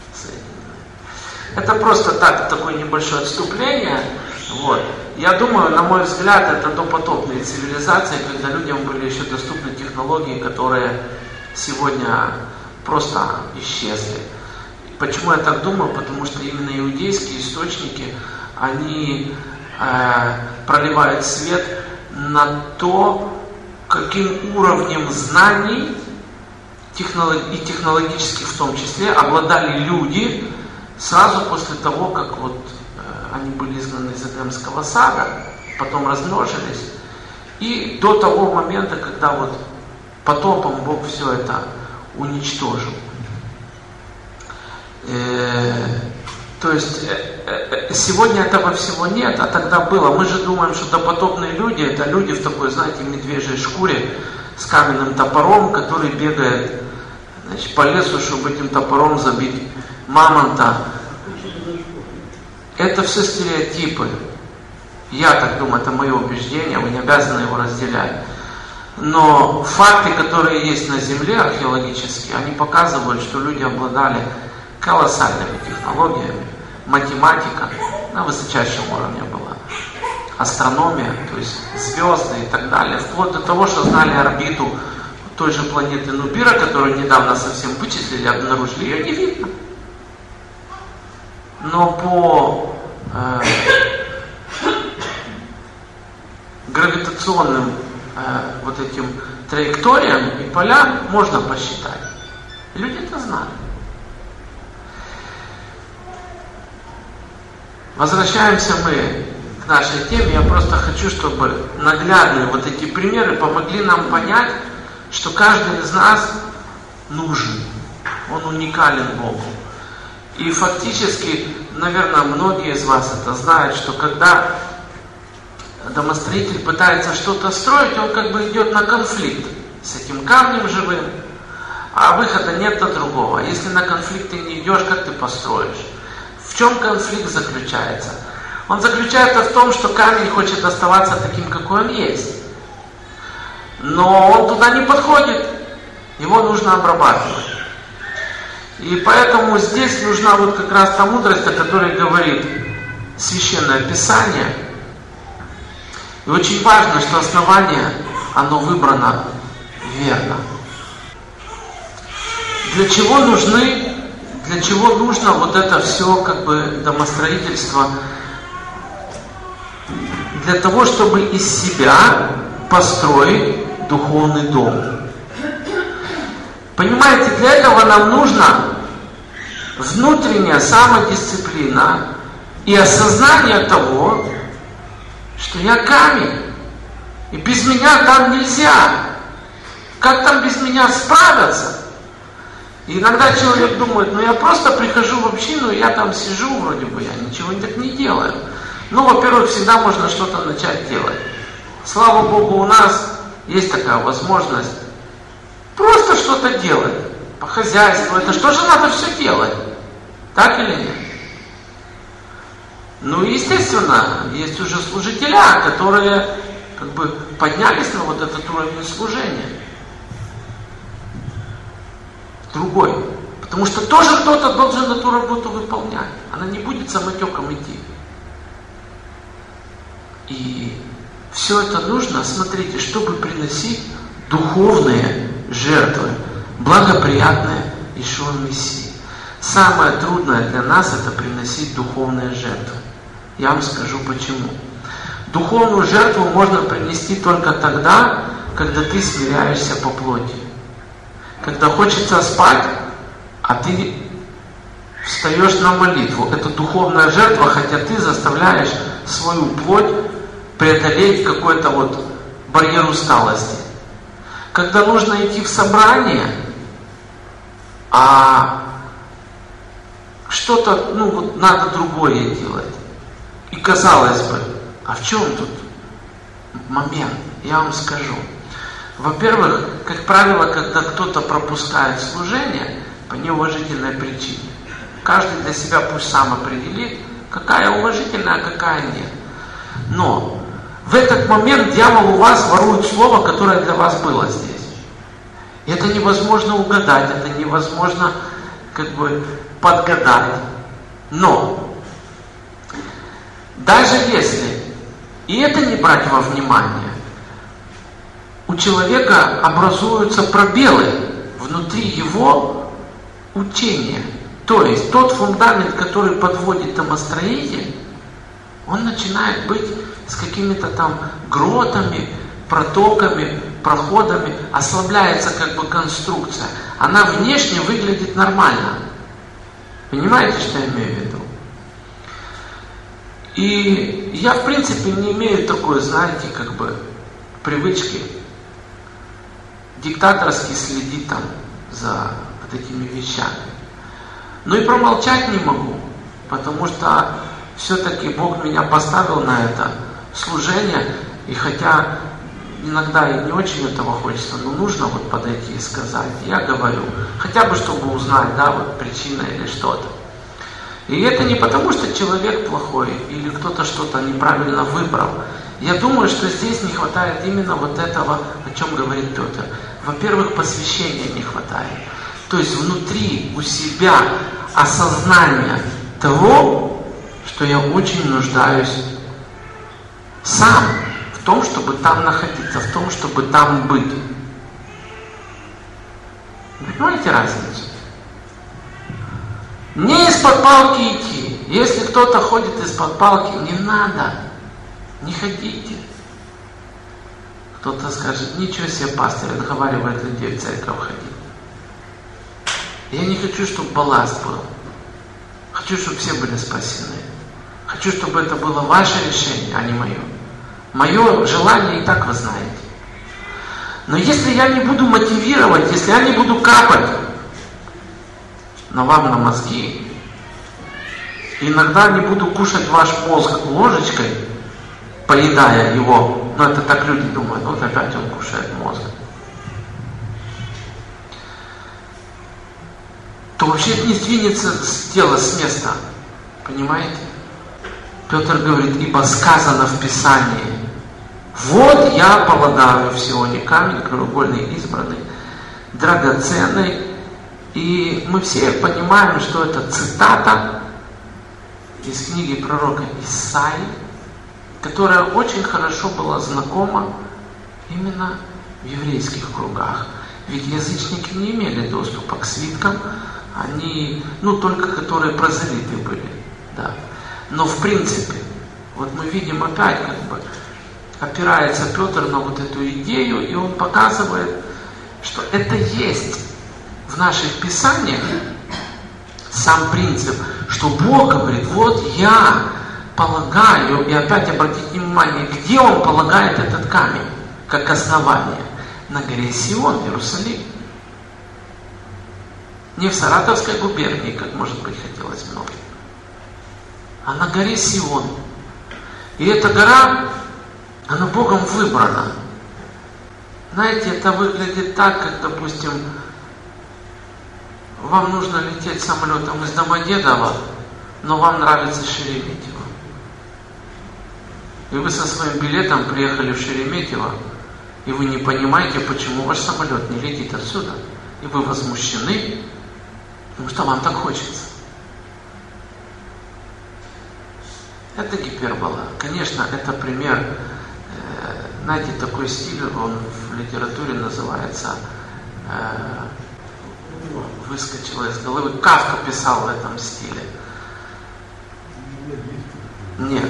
Это просто так, такое небольшое отступление. Вот. Я думаю, на мой взгляд, это допотопные цивилизации, когда людям были еще доступны технологии, которые сегодня просто исчезли. Почему я так думаю? Потому что именно иудейские источники, они э, проливают свет на то, каким уровнем знаний, технолог, и технологических в том числе, обладали люди сразу после того, как вот э, они были изгнаны из Эдемского сада, потом размножились, и до того момента, когда вот потопом Бог все это уничтожил. Э, то есть э, э, сегодня этого всего нет, а тогда было. Мы же думаем, что допотопные люди — это люди в такой, знаете, медвежьей шкуре с каменным топором, который бегает, значит, по лесу, чтобы этим топором забить мамонта. Это все стереотипы. Я так думаю, это мое убеждение, вы не обязаны его разделять. Но факты, которые есть на Земле археологические, они показывают, что люди обладали колоссальными технологиями. Математика на высочайшем уровне была. Астрономия, то есть звезды и так далее. Вплоть до того, что знали орбиту той же планеты Нубира, которую недавно совсем вычислили, обнаружили, ее не видно. Но по э, гравитационным э, вот этим траекториям и полям можно посчитать. И люди это знали. Возвращаемся мы к нашей теме. Я просто хочу, чтобы наглядные вот эти примеры помогли нам понять, что каждый из нас нужен. Он уникален Богу. И фактически, наверное, многие из вас это знают, что когда домостроитель пытается что-то строить, он как бы идет на конфликт с этим камнем живым, а выхода нет до другого. Если на конфликт ты не идешь, как ты построишь? В чем конфликт заключается? Он заключается в том, что камень хочет оставаться таким, какой он есть. Но он туда не подходит. Его нужно обрабатывать. И поэтому здесь нужна вот как раз та мудрость, о которой говорит Священное Писание. И очень важно, что основание, оно выбрано верно. Для чего нужны Для чего нужно вот это все, как бы, домостроительство? Для того, чтобы из себя построить духовный дом. Понимаете, для этого нам нужна внутренняя самодисциплина и осознание того, что я камень, и без меня там нельзя. Как там без меня справиться? И иногда человек думает, ну я просто прихожу в общину, я там сижу, вроде бы я ничего так не делаю. Ну, во-первых, всегда можно что-то начать делать. Слава Богу, у нас есть такая возможность просто что-то делать. По хозяйству. Это что же надо все делать? Так или нет? Ну, естественно, есть уже служителя, которые как бы поднялись на вот этот уровень служения. Другой. Потому что тоже кто-то должен эту работу выполнять. Она не будет самотеком идти. И все это нужно, смотрите, чтобы приносить духовные жертвы, благоприятные Иешуа Мессии. Самое трудное для нас это приносить духовные жертвы. Я вам скажу почему. Духовную жертву можно принести только тогда, когда ты смиряешься по плоти. Когда хочется спать, а ты встаешь на молитву. Это духовная жертва, хотя ты заставляешь свою плоть преодолеть какой-то вот барьер усталости. Когда нужно идти в собрание, а что-то, ну вот надо другое делать. И казалось бы, а в чем тут момент? Я вам скажу. Во-первых, как правило, когда кто-то пропускает служение по неуважительной причине, каждый для себя пусть сам определит, какая уважительная, а какая нет. Но в этот момент дьявол у вас ворует слово, которое для вас было здесь. И это невозможно угадать, это невозможно как бы подгадать. Но даже если и это не брать во внимание, у человека образуются пробелы внутри его учения. То есть тот фундамент, который подводит домостроитель, он начинает быть с какими-то там гротами, протоками, проходами, ослабляется как бы конструкция. Она внешне выглядит нормально. Понимаете, что я имею в виду? И я, в принципе, не имею такой, знаете, как бы привычки диктаторски следить там за вот этими вещами. Но и промолчать не могу, потому что все-таки Бог меня поставил на это служение, и хотя иногда и не очень этого хочется, но нужно вот подойти и сказать, я говорю, хотя бы чтобы узнать, да, вот причина или что-то. И это не потому, что человек плохой или кто-то что-то неправильно выбрал. Я думаю, что здесь не хватает именно вот этого, о чем говорит Петр. Во-первых, посвящения не хватает. То есть внутри у себя осознание того, что я очень нуждаюсь сам в том, чтобы там находиться, в том, чтобы там быть. Вы понимаете разницу? Не из-под палки идти. Если кто-то ходит из-под палки, не надо. Не ходите. Кто-то скажет, ничего себе, пастор отговаривает людей в церковь ходить. Я не хочу, чтобы балласт был. Хочу, чтобы все были спасены. Хочу, чтобы это было ваше решение, а не мое. Мое желание и так вы знаете. Но если я не буду мотивировать, если я не буду капать на вам на мозги, иногда не буду кушать ваш мозг ложечкой, поедая его, но это так люди думают, вот опять он кушает мозг, то вообще не сдвинется тело с места. Понимаете? Петр говорит, ибо сказано в Писании, вот я полагаю в Сионе камень краеугольный, избранный, драгоценный. И мы все понимаем, что это цитата из книги пророка Исаии, которая очень хорошо была знакома именно в еврейских кругах. Ведь язычники не имели доступа к свиткам, они, ну, только которые прозелиты были, да. Но в принципе, вот мы видим опять, как бы, опирается Петр на вот эту идею, и он показывает, что это есть в наших Писаниях сам принцип, что Бог говорит, вот я полагаю, и опять обратите внимание, где Он полагает этот камень, как основание? На горе Сион, в Иерусалиме. Не в Саратовской губернии, как, может быть, хотелось многим, а на горе Сион. И эта гора, она Богом выбрана. Знаете, это выглядит так, как, допустим, вам нужно лететь самолетом из Домодедово, но вам нравится Шереметьево. И вы со своим билетом приехали в Шереметьево, и вы не понимаете, почему ваш самолет не летит отсюда. И вы возмущены, потому что вам так хочется. Это гипербола. Конечно, это пример, знаете, такой стиль, он в литературе называется, выскочило из головы, Кафка писал в этом стиле. Нет.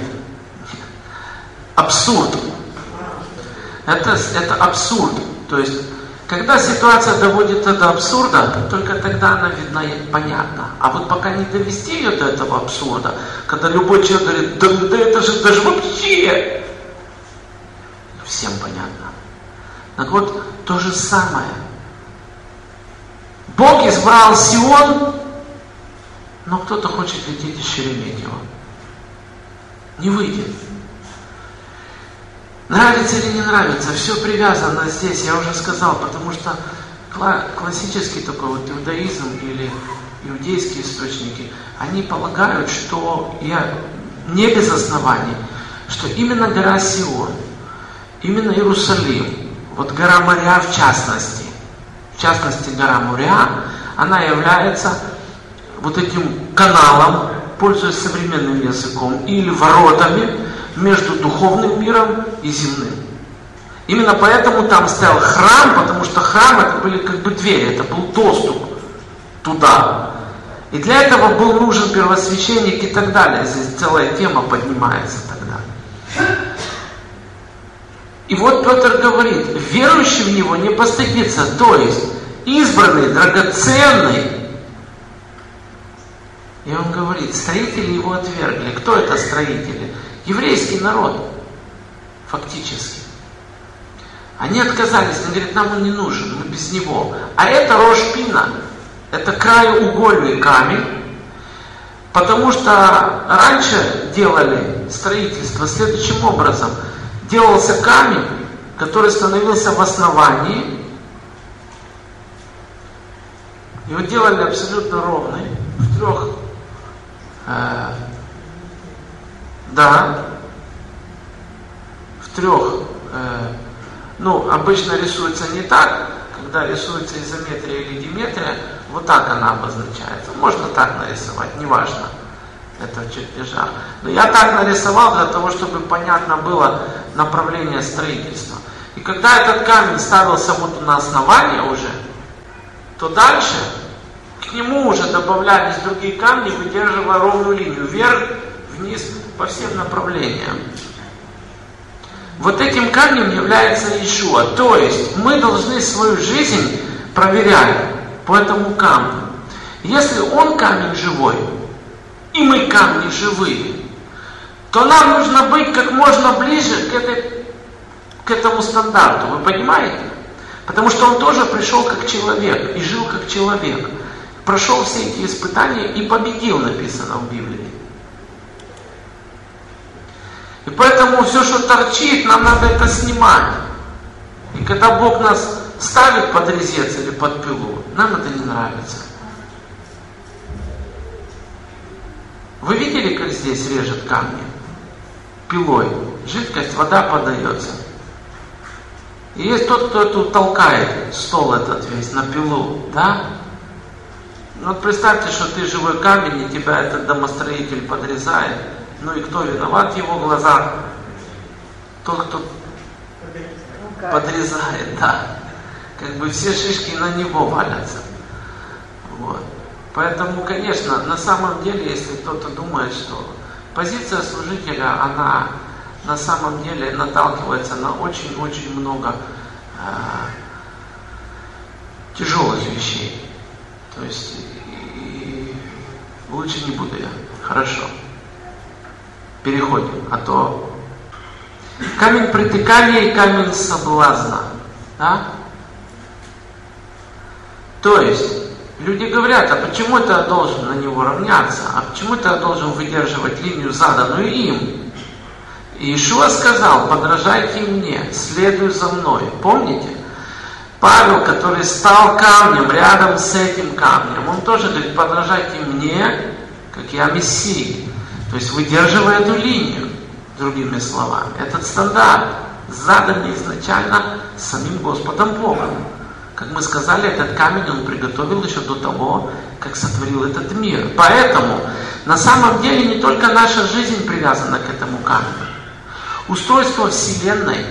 Абсурд. Это, это абсурд. То есть, когда ситуация доводится до абсурда, только тогда она видна и понятна. А вот пока не довести ее до этого абсурда, когда любой человек говорит, да, да это же даже вообще всем понятно. Так вот, то же самое. Бог избрал Сион, но кто-то хочет лететь из Шереметьево. Не выйдет. Нравится или не нравится, все привязано здесь, я уже сказал, потому что классический такой вот иудаизм или иудейские источники, они полагают, что я не без оснований, что именно гора Сион, именно Иерусалим, вот гора Мориа в частности, в частности гора Мориа, она является вот этим каналом, пользуясь современным языком, или воротами между духовным миром и земным. Именно поэтому там стоял храм, потому что храм это были как бы двери, это был доступ туда. И для этого был нужен первосвященник и так далее. Здесь целая тема поднимается тогда. И вот Петр говорит, верующий в него не постыдится, то есть избранный, драгоценный. И он говорит, строители его отвергли. Кто это строители? Еврейский народ, фактически. Они отказались, они говорят, нам он не нужен, мы без него. А это Рош Пина, это краеугольный камень, потому что раньше делали строительство следующим образом. Делался камень, который становился в основании, его делали абсолютно ровный, в трех э, Да, в трех, э, ну, обычно рисуется не так, когда рисуется изометрия или диметрия, вот так она обозначается. Можно так нарисовать, неважно, это в чертежах. Но я так нарисовал для того, чтобы понятно было направление строительства. И когда этот камень ставился вот на основание уже, то дальше к нему уже добавлялись другие камни, выдерживая ровную линию, вверх, вниз, по всем направлениям. Вот этим камнем является Иешуа. То есть мы должны свою жизнь проверять по этому камню. Если он камень живой, и мы камни живые, то нам нужно быть как можно ближе к, этой, к этому стандарту. Вы понимаете? Потому что он тоже пришел как человек и жил как человек. Прошел все эти испытания и победил, написано в Библии. И поэтому все, что торчит, нам надо это снимать. И когда Бог нас ставит под резец или под пилу, нам это не нравится. Вы видели, как здесь режет камни? Пилой. Жидкость, вода подается. И есть тот, кто эту толкает, стол этот весь, на пилу, да? Ну вот представьте, что ты живой камень, и тебя этот домостроитель подрезает. Ну и кто виноват в его глазах? Тот, кто подрезает, да. Как бы все шишки на него валятся. Вот. Поэтому, конечно, на самом деле, если кто-то думает, что позиция служителя, она на самом деле наталкивается на очень-очень много э, тяжелых вещей. То есть и, и лучше не буду я. Хорошо. Переходим, а то камень притыкания и камень соблазна. Да? То есть люди говорят, а почему это я должен на него равняться? А почему это я должен выдерживать линию, заданную им? И И Иешуа сказал: подражайте мне, следуй за мной. Помните? Павел, который стал камнем рядом с этим камнем, он тоже говорит: подражайте мне, как я Мессии. То есть выдерживая эту линию, другими словами. Этот стандарт задан изначально самим Господом Богом. Как мы сказали, этот камень он приготовил еще до того, как сотворил этот мир. Поэтому на самом деле не только наша жизнь привязана к этому камню. Устройство Вселенной,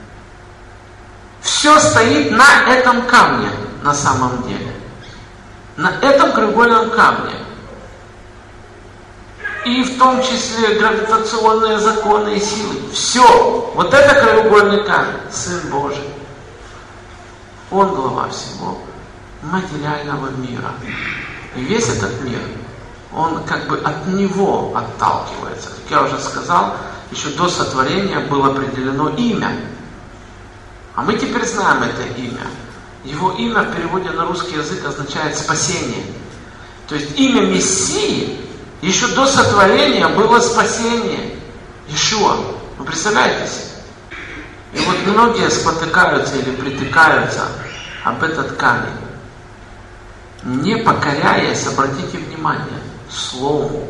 все стоит на этом камне на самом деле. На этом краеугольном камне. И в том числе гравитационные законы и силы. Все. Вот это краеугольный камень. Сын Божий. Он глава всего материального мира. И весь этот мир, он как бы от него отталкивается. Как я уже сказал, еще до сотворения было определено имя. А мы теперь знаем это имя. Его имя в переводе на русский язык означает спасение. То есть имя Мессии еще до сотворения было спасение. Иешуа. Вы представляете себе? И вот многие спотыкаются или притыкаются об этот камень, не покоряясь, обратите внимание, слову,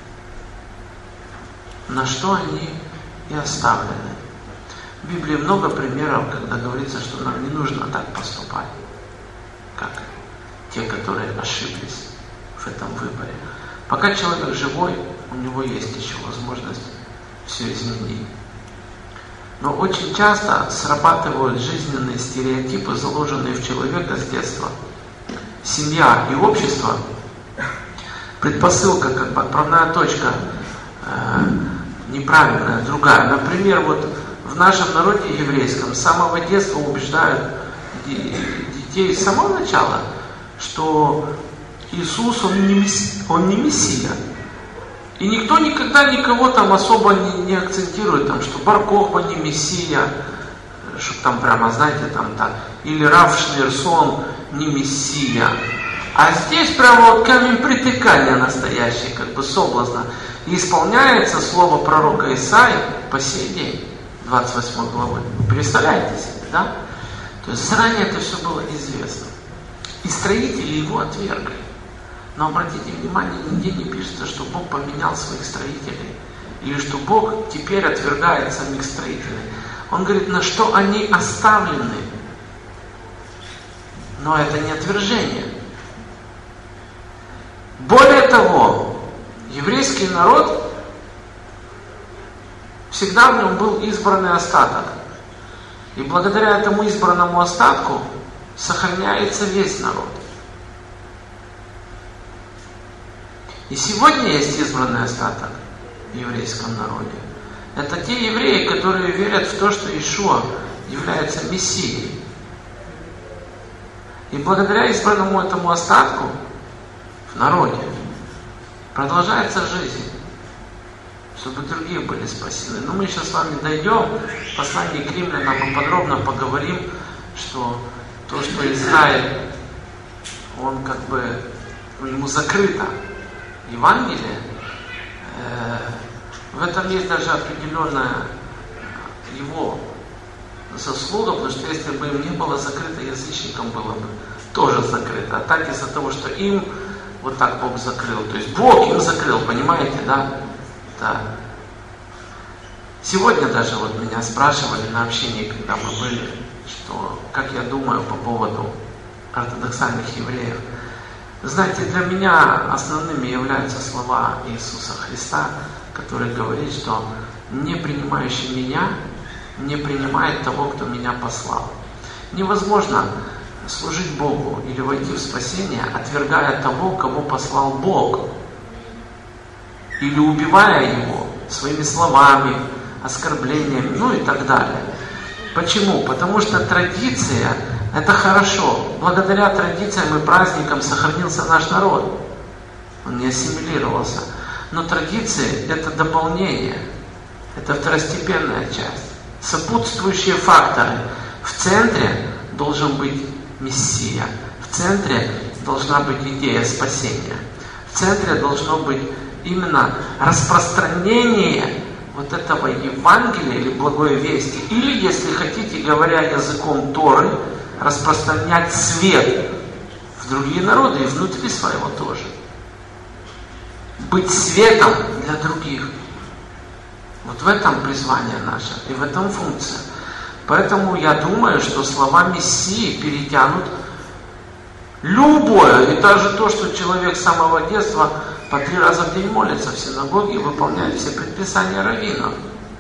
на что они и оставлены. В Библии много примеров, когда говорится, что нам не нужно так поступать, как те, которые ошиблись в этом выборе. Пока человек живой, у него есть еще возможность все изменить. Но очень часто срабатывают жизненные стереотипы, заложенные в человека с детства. Семья и общество, предпосылка, как бы отправная точка э, неправильная, другая. Например, вот в нашем народе еврейском с самого детства убеждают детей с самого начала, что Иисус, он не, месс... он не Мессия. И никто никогда никого там особо не, не акцентирует, там, что Бар Кохба не Мессия, чтобы там прямо, знаете, там так, или Рав Шнирсон не Мессия. А здесь прямо вот камень притыкания настоящий, как бы соблазна. И исполняется слово пророка Исаии по сей день, двадцать восьмой главы. Вы представляете себе, да? То есть заранее это все было известно. И строители его отвергли. Но обратите внимание, нигде не пишется, что Бог поменял своих строителей. Или что Бог теперь отвергает самих строителей. Он говорит, на что они оставлены. Но это не отвержение. Более того, еврейский народ, всегда в нем был избранный остаток. И благодаря этому избранному остатку сохраняется весь народ. И сегодня есть избранный остаток в еврейском народе. Это те евреи, которые верят в то, что Иешуа является Мессией. И благодаря избранному этому остатку в народе продолжается жизнь, чтобы другие были спасены. Но мы сейчас с вами дойдем в послании к римлянам, мы подробно поговорим, что то, что Израиль, он как бы, ему закрыто Евангелие, э, в этом есть даже определенная его заслуга, потому что если бы им не было закрыто, язычникам было бы тоже закрыто. А так из-за того, что им вот так Бог закрыл. То есть Бог им закрыл, понимаете, да? Да. Сегодня даже вот меня спрашивали на общении, когда мы были, что, как я думаю по поводу ортодоксальных евреев. Знаете, для меня основными являются слова Иисуса Христа, который говорит, что не принимающий меня, не принимает того, кто меня послал. Невозможно служить Богу или войти в спасение, отвергая того, кого послал Бог, или убивая его своими словами, оскорблениями, ну и так далее. Почему? Потому что традиция – это хорошо. Благодаря традициям и праздникам сохранился наш народ. Он не ассимилировался. Но традиции – это дополнение, это второстепенная часть. Сопутствующие факторы. В центре должен быть Мессия. В центре должна быть идея спасения. В центре должно быть именно распространение вот этого Евангелия или благой вести, или, если хотите, говоря языком Торы, распространять свет в другие народы и внутри своего тоже. Быть светом для других. Вот в этом призвание наше и в этом функция. Поэтому я думаю, что слова Мессии перетянут любое, и даже то, что человек с самого детства по три раза в день молится в синагоге и выполняет все предписания раввинов.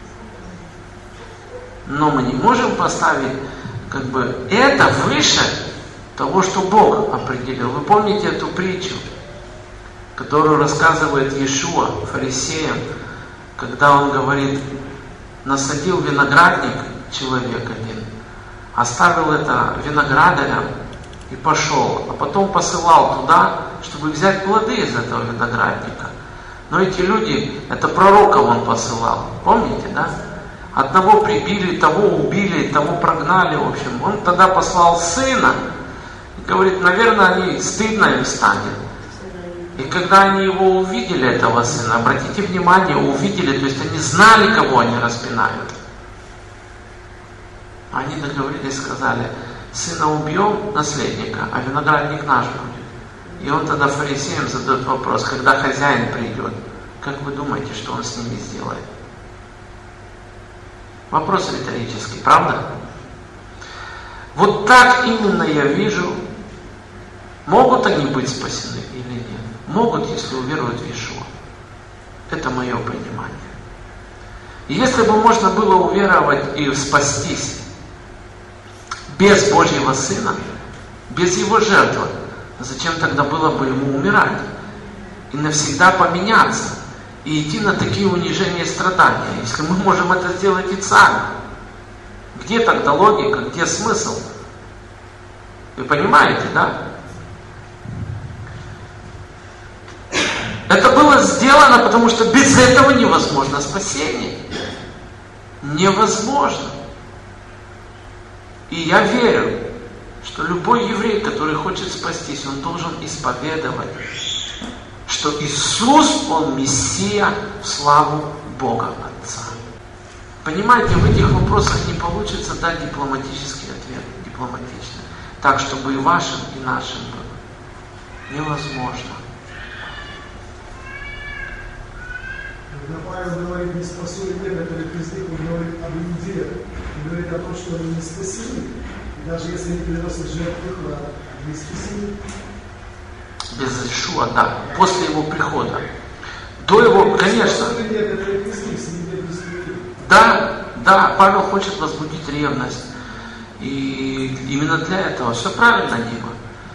Но мы не можем поставить как бы это выше того, что Бог определил. Вы помните эту притчу, которую рассказывает Иешуа фарисеям, когда он говорит, насадил виноградник человек один, оставил это виноградарям и пошел, а потом посылал туда, чтобы взять плоды из этого виноградника. Но эти люди, это пророков он посылал, помните, да? Одного прибили, того убили, того прогнали, в общем. Он тогда послал сына и говорит, наверное, они стыдно им станет. И когда они его увидели, этого сына, обратите внимание, увидели, то есть они знали, кого они распинают. Они договорились, сказали, сына убьем, наследника, а виноградник наш будет. И он тогда фарисеям задает вопрос, когда хозяин придет, как вы думаете, что он с ними сделает? Вопрос риторический, правда? Вот так именно я вижу, могут они быть спасены или нет. Могут, если уверуют в Иешуа. Это мое понимание. И если бы можно было уверовать и спастись без Божьего Сына, без Его жертвы, зачем тогда было бы Ему умирать? И навсегда поменяться, и идти на такие унижения и страдания, если мы можем это сделать и сами. Где тогда логика, где смысл? Вы понимаете, да? Это было сделано, потому что без этого невозможно спасение. Невозможно. И я верю, что любой еврей, который хочет спастись, он должен исповедовать, что Иисус, Он Мессия в славу Бога Отца. Понимаете, в этих вопросах не получится дать дипломатический ответ, дипломатичный, так, чтобы и вашим, и нашим было. Невозможно. Когда Павел говорит, не спасу некоторых из них, он говорит об иудеях, он говорит о том, что они не спасены, и даже если они приносят жертвы храма, не спасены. Без Иешуа, да, после его прихода. До его, конечно. Да, да, Павел хочет возбудить ревность. И именно для этого все правильно дело.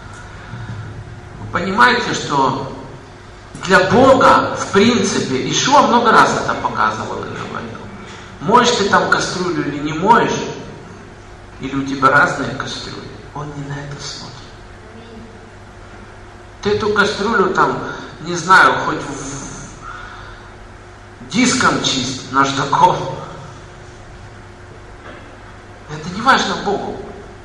Вы понимаете, что для Бога, в принципе, Иешуа много раз это показывал и говорил. Моешь ты там кастрюлю или не моешь, или у тебя разные кастрюли, Он не на это смотрит. Ты эту кастрюлю там, не знаю, хоть в... диском чисть, наждаком. Это не важно Богу.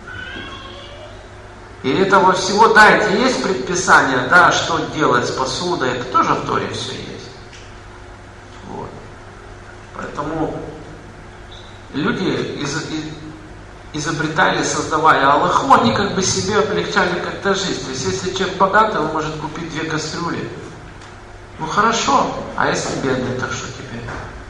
И этого всего, да, это есть предписание, да, что делать с посудой, это тоже в Торе все есть. Вот. Поэтому люди из, из, изобретали, создавая Аллаху, они как бы себе облегчали как-то жизнь. То есть, если человек богатый, он может купить две кастрюли. Ну хорошо, а если бедный, так что теперь?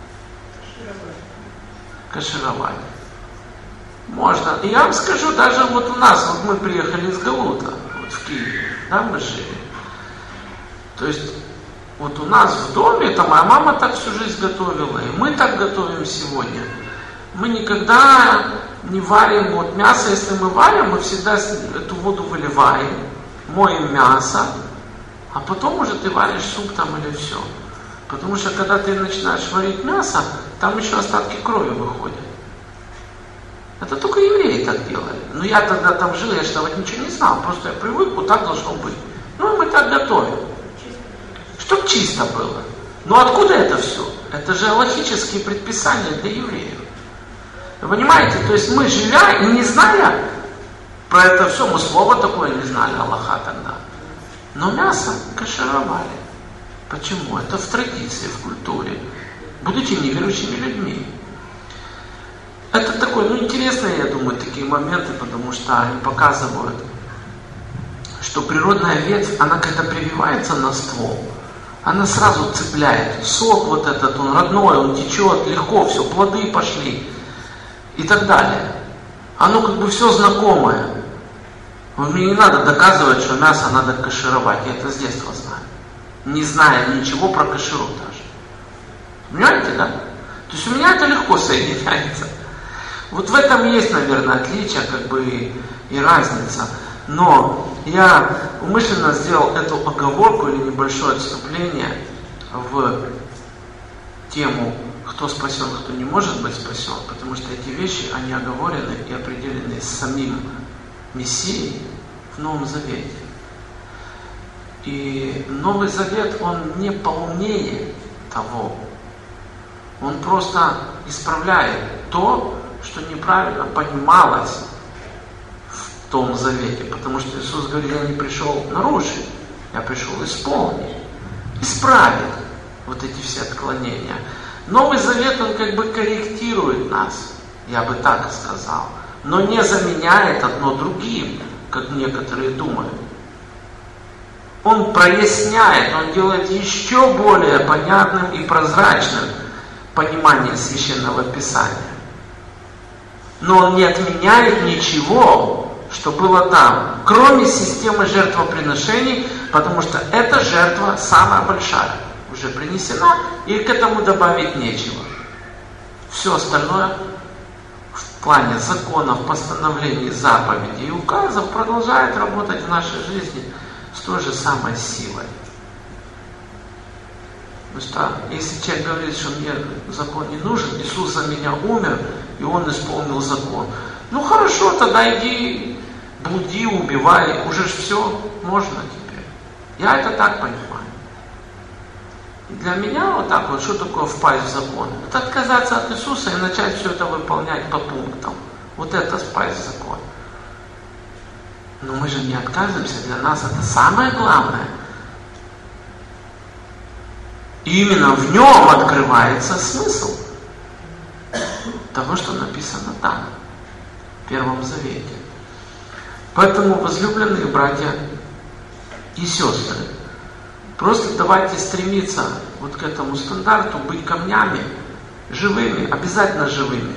Кашировать. Можно. И я вам скажу, даже вот у нас, вот мы приехали из Галута, вот в Киеве, да, мы жили. То есть, вот у нас в доме, это моя мама так всю жизнь готовила, и мы так готовим сегодня. Мы никогда не варим вот мясо, если мы варим, мы всегда эту воду выливаем, моем мясо, а потом уже ты варишь суп там или все. Потому что когда ты начинаешь варить мясо, там еще остатки крови выходят. Это только евреи так делали. Но я тогда там жил, я что вот ничего не знал, просто я привык, вот так должно быть. Ну и мы так готовим. Чтоб чисто было. Но откуда это все? Это же аллахические предписания для евреев. Вы понимаете, то есть мы, живя и не зная про это все, мы слова такое не знали, Аллаха тогда. Но мясо кашировали. Почему? Это в традиции, в культуре. будучи неверующими людьми. Это такое, ну, интересные, я думаю, такие моменты, потому что они показывают, что природная ветвь, она когда прививается на ствол, она сразу цепляет. Сок вот этот, он родной, он течет легко, все, плоды пошли и так далее. Оно как бы все знакомое. Мне не надо доказывать, что мясо надо кашировать, я это с детства знаю. Не зная ничего про каширу даже. Понимаете, да? То есть у меня это легко соединяется. Вот в этом есть, наверное, отличие, как бы и, и разница. Но я умышленно сделал эту оговорку или небольшое отступление в тему, кто спасен, кто не может быть спасен, потому что эти вещи, они оговорены и определены самим Мессией в Новом Завете. И Новый Завет, он не полнее того. Он просто исправляет то, что неправильно понималось в том Завете. Потому что Иисус говорит, я не пришел нарушить, я пришел исполнить, исправить вот эти все отклонения. Новый Завет, он как бы корректирует нас, я бы так сказал, но не заменяет одно другим, как некоторые думают. Он проясняет, он делает еще более понятным и прозрачным понимание Священного Писания. Но он не отменяет ничего, что было там, кроме системы жертвоприношений, потому что эта жертва самая большая, уже принесена, и к этому добавить нечего. Все остальное в плане законов, постановлений, заповедей и указов продолжает работать в нашей жизни с той же самой силой. Потому что если человек говорит, что мне закон не нужен, Иисус за меня умер, и Он исполнил закон. Ну хорошо, тогда иди, блуди, убивай, уже ж все можно теперь. Я это так понимаю. И для меня вот так вот, что такое впасть в закон? Это отказаться от Иисуса и начать все это выполнять по пунктам. Вот это впасть в закон. Но мы же не отказываемся, для нас это самое главное. И именно в нем открывается смысл того, что написано там, в Первом Завете. Поэтому, возлюбленные братья и сестры, просто давайте стремиться вот к этому стандарту, быть камнями, живыми, обязательно живыми.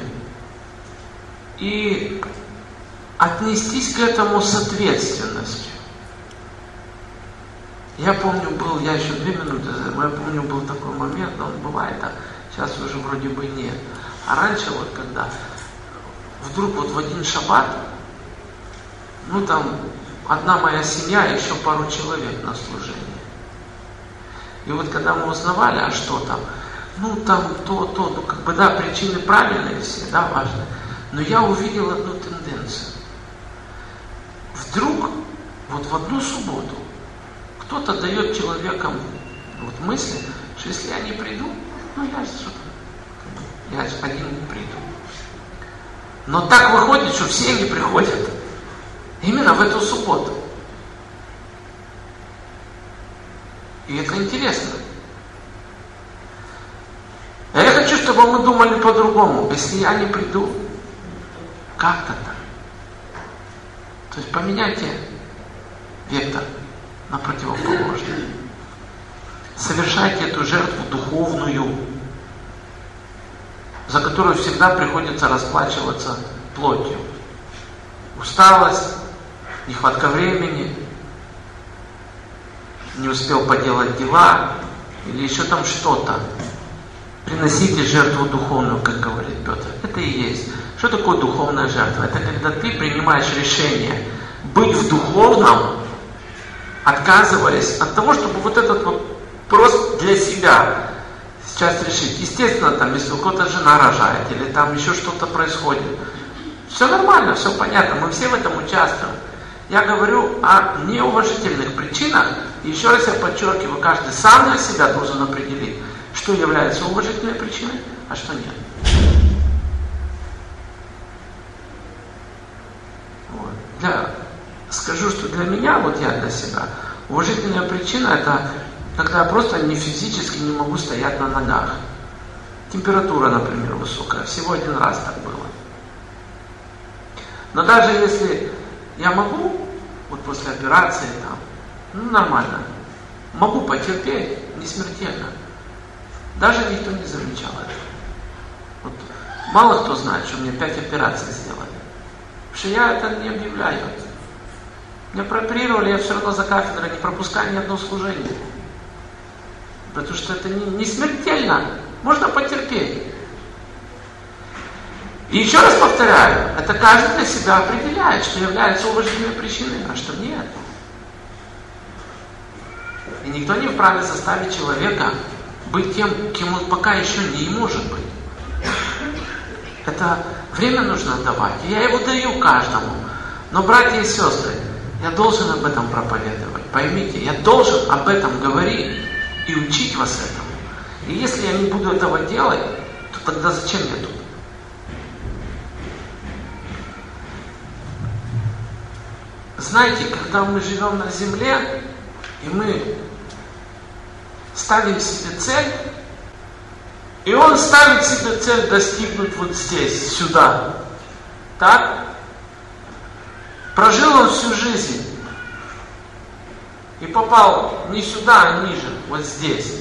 И отнестись к этому с ответственностью. Я помню, был, я еще две минуты, я помню, был такой момент, он бывает, а сейчас уже вроде бы нет. А раньше вот когда вдруг вот в один шаббат, ну там одна моя семья и еще пару человек на служении. И вот когда мы узнавали, а что там, ну там то, то, ну как бы да, причины правильные все, да, важные. Но я увидел одну тенденцию. Вдруг, вот в одну субботу, кто-то дает человекам вот мысли, что если я не приду, ну я что-то, я один не приду. Но так выходит, что все не приходят. Именно в эту субботу. И это интересно. А я хочу, чтобы мы думали по-другому. Если я не приду, как-то так. То есть поменяйте вектор на противоположный. Совершайте эту жертву духовную, за которую всегда приходится расплачиваться плотью. Усталость, нехватка времени, не успел поделать дела, или еще там что-то. Приносите жертву духовную, как говорит Петр. Это и есть. Что такое духовная жертва? Это когда ты принимаешь решение быть в духовном, отказываясь от того, чтобы вот этот вот просто для себя сейчас решить. Естественно, там, если у кого-то жена рожает, или там еще что-то происходит, все нормально, все понятно, мы все в этом участвуем. Я говорю о неуважительных причинах, и еще раз я подчеркиваю, каждый сам для себя должен определить, что является уважительной причиной, а что нет. Вот. Для, скажу, что для меня, вот я для себя, уважительная причина это когда я просто не физически не могу стоять на ногах. температура, например, высокая. Всего один раз так было. Но даже если я могу, вот после операции там, ну нормально, могу потерпеть, не смертельно. Даже никто не замечал этого. Вот мало кто знает, что мне пять операций сделали. Потому что я это не объявляю. Меня прооперировали, я все равно за кафедрой не пропускаю ни одно служение. Потому что это не, не смертельно. Можно потерпеть. И еще раз повторяю, это каждый для себя определяет, что является уважительной причиной, а что нет. И никто не вправе заставить человека быть тем, кем он пока еще не может быть. Это время нужно отдавать. И я его даю каждому. Но, братья и сестры, я должен об этом проповедовать. Поймите, я должен об этом говорить и учить вас этому. И если я не буду этого делать, то тогда зачем я тут? Знаете, когда мы живем на земле, и мы ставим себе цель, и он ставит себе цель достигнуть вот здесь, сюда. Так? Прожил он всю жизнь и попал не сюда, а ниже, вот здесь.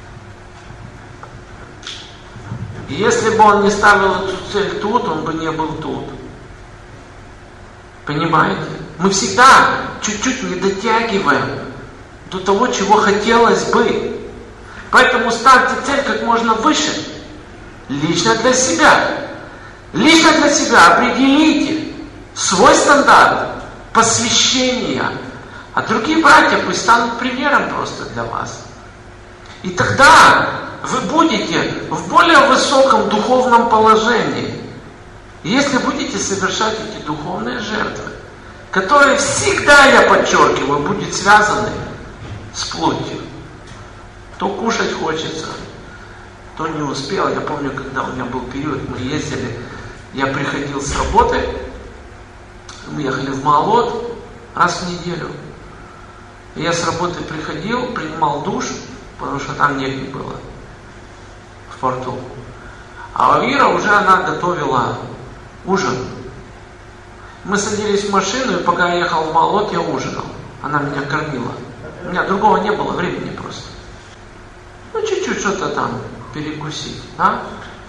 И если бы он не ставил эту цель тут, он бы не был тут. Понимаете? Мы всегда чуть-чуть не дотягиваем до того, чего хотелось бы. Поэтому ставьте цель как можно выше. Лично для себя. Лично для себя определите свой стандарт посвящения. А другие братья пусть станут примером просто для вас. И тогда вы будете в более высоком духовном положении. Если будете совершать эти духовные жертвы, которые всегда, я подчеркиваю, будут связаны с плотью. То кушать хочется, то не успел. Я помню, когда у меня был период, мы ездили, я приходил с работы, мы ехали в Маалот раз в неделю. И я с работы приходил, принимал душ, потому что там негде было, в порту. А Ира уже она готовила ужин. Мы садились в машину, и пока я ехал в Маалот, я ужинал. Она меня кормила. У меня другого не было времени просто. Ну, чуть-чуть что-то там перекусить, да?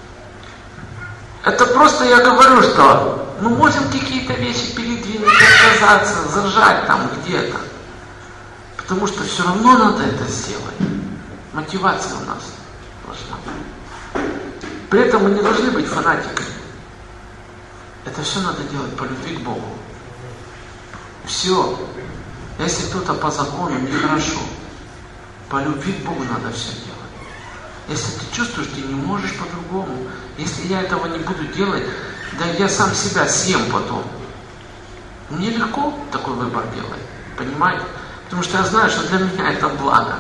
Это просто я говорю, что мы можем какие-то вещи передвинуть, отказаться, зажать там где-то. Потому что все равно надо это сделать. Мотивация у нас должна. При этом мы не должны быть фанатиками. Это все надо делать по любви к Богу. Все. Если кто-то по закону, нехорошо. По любви к Богу надо все делать. Если ты чувствуешь, ты не можешь по-другому. Если я этого не буду делать, да я сам себя съем потом. Мне легко такой выбор делать. Понимаете? Потому что я знаю, что для меня это благо.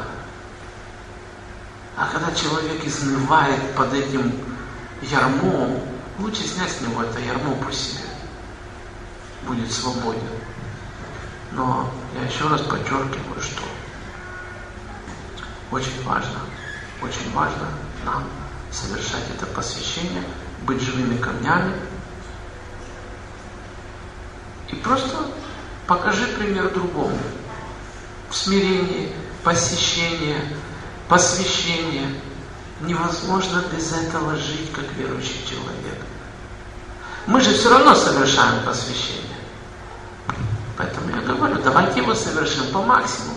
А когда человек изнывает под этим ярмом, лучше снять с него это ярмо, пусть себе будет свободен. Но я еще раз подчеркиваю, что очень важно, очень важно нам совершать это посвящение, быть живыми камнями. И просто покажи пример другому. В смирении, посещении, посвящении. Невозможно без этого жить, как верующий человек. Мы же все равно совершаем посвящение. Поэтому я говорю, давайте его совершим по максимуму.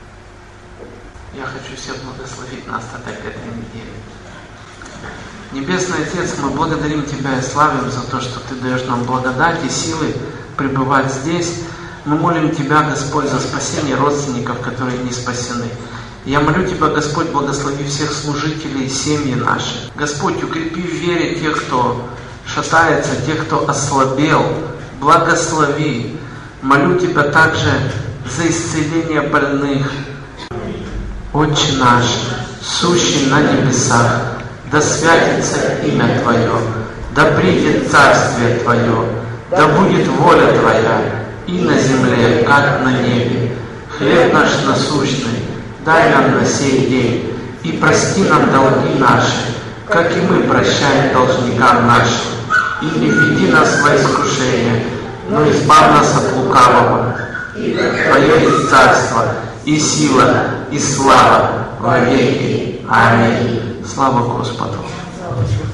Я хочу всех благословить нас опять этой неделе. Небесный Отец, мы благодарим Тебя и славим за то, что Ты даешь нам благодать и силы пребывать здесь. Мы молим Тебя, Господь, за спасение родственников, которые не спасены. Я молю Тебя, Господь, благослови всех служителей, семьи наши. Господь, укрепи в вере тех, кто шатается, тех, кто ослабел. Благослови. Молю Тебя также за исцеление больных. Отче наш, сущий на небесах, да святится имя Твое, да придет царствие Твое, да будет воля Твоя и на земле, как на небе. Хлеб наш насущный дай нам на сей день, и прости нам долги наши, как и мы прощаем должникам нашим. И не введи нас во искушение, но избавь нас от лукавого. Твое есть царство, и сила, и слава во веки. Аминь. Слава Господу.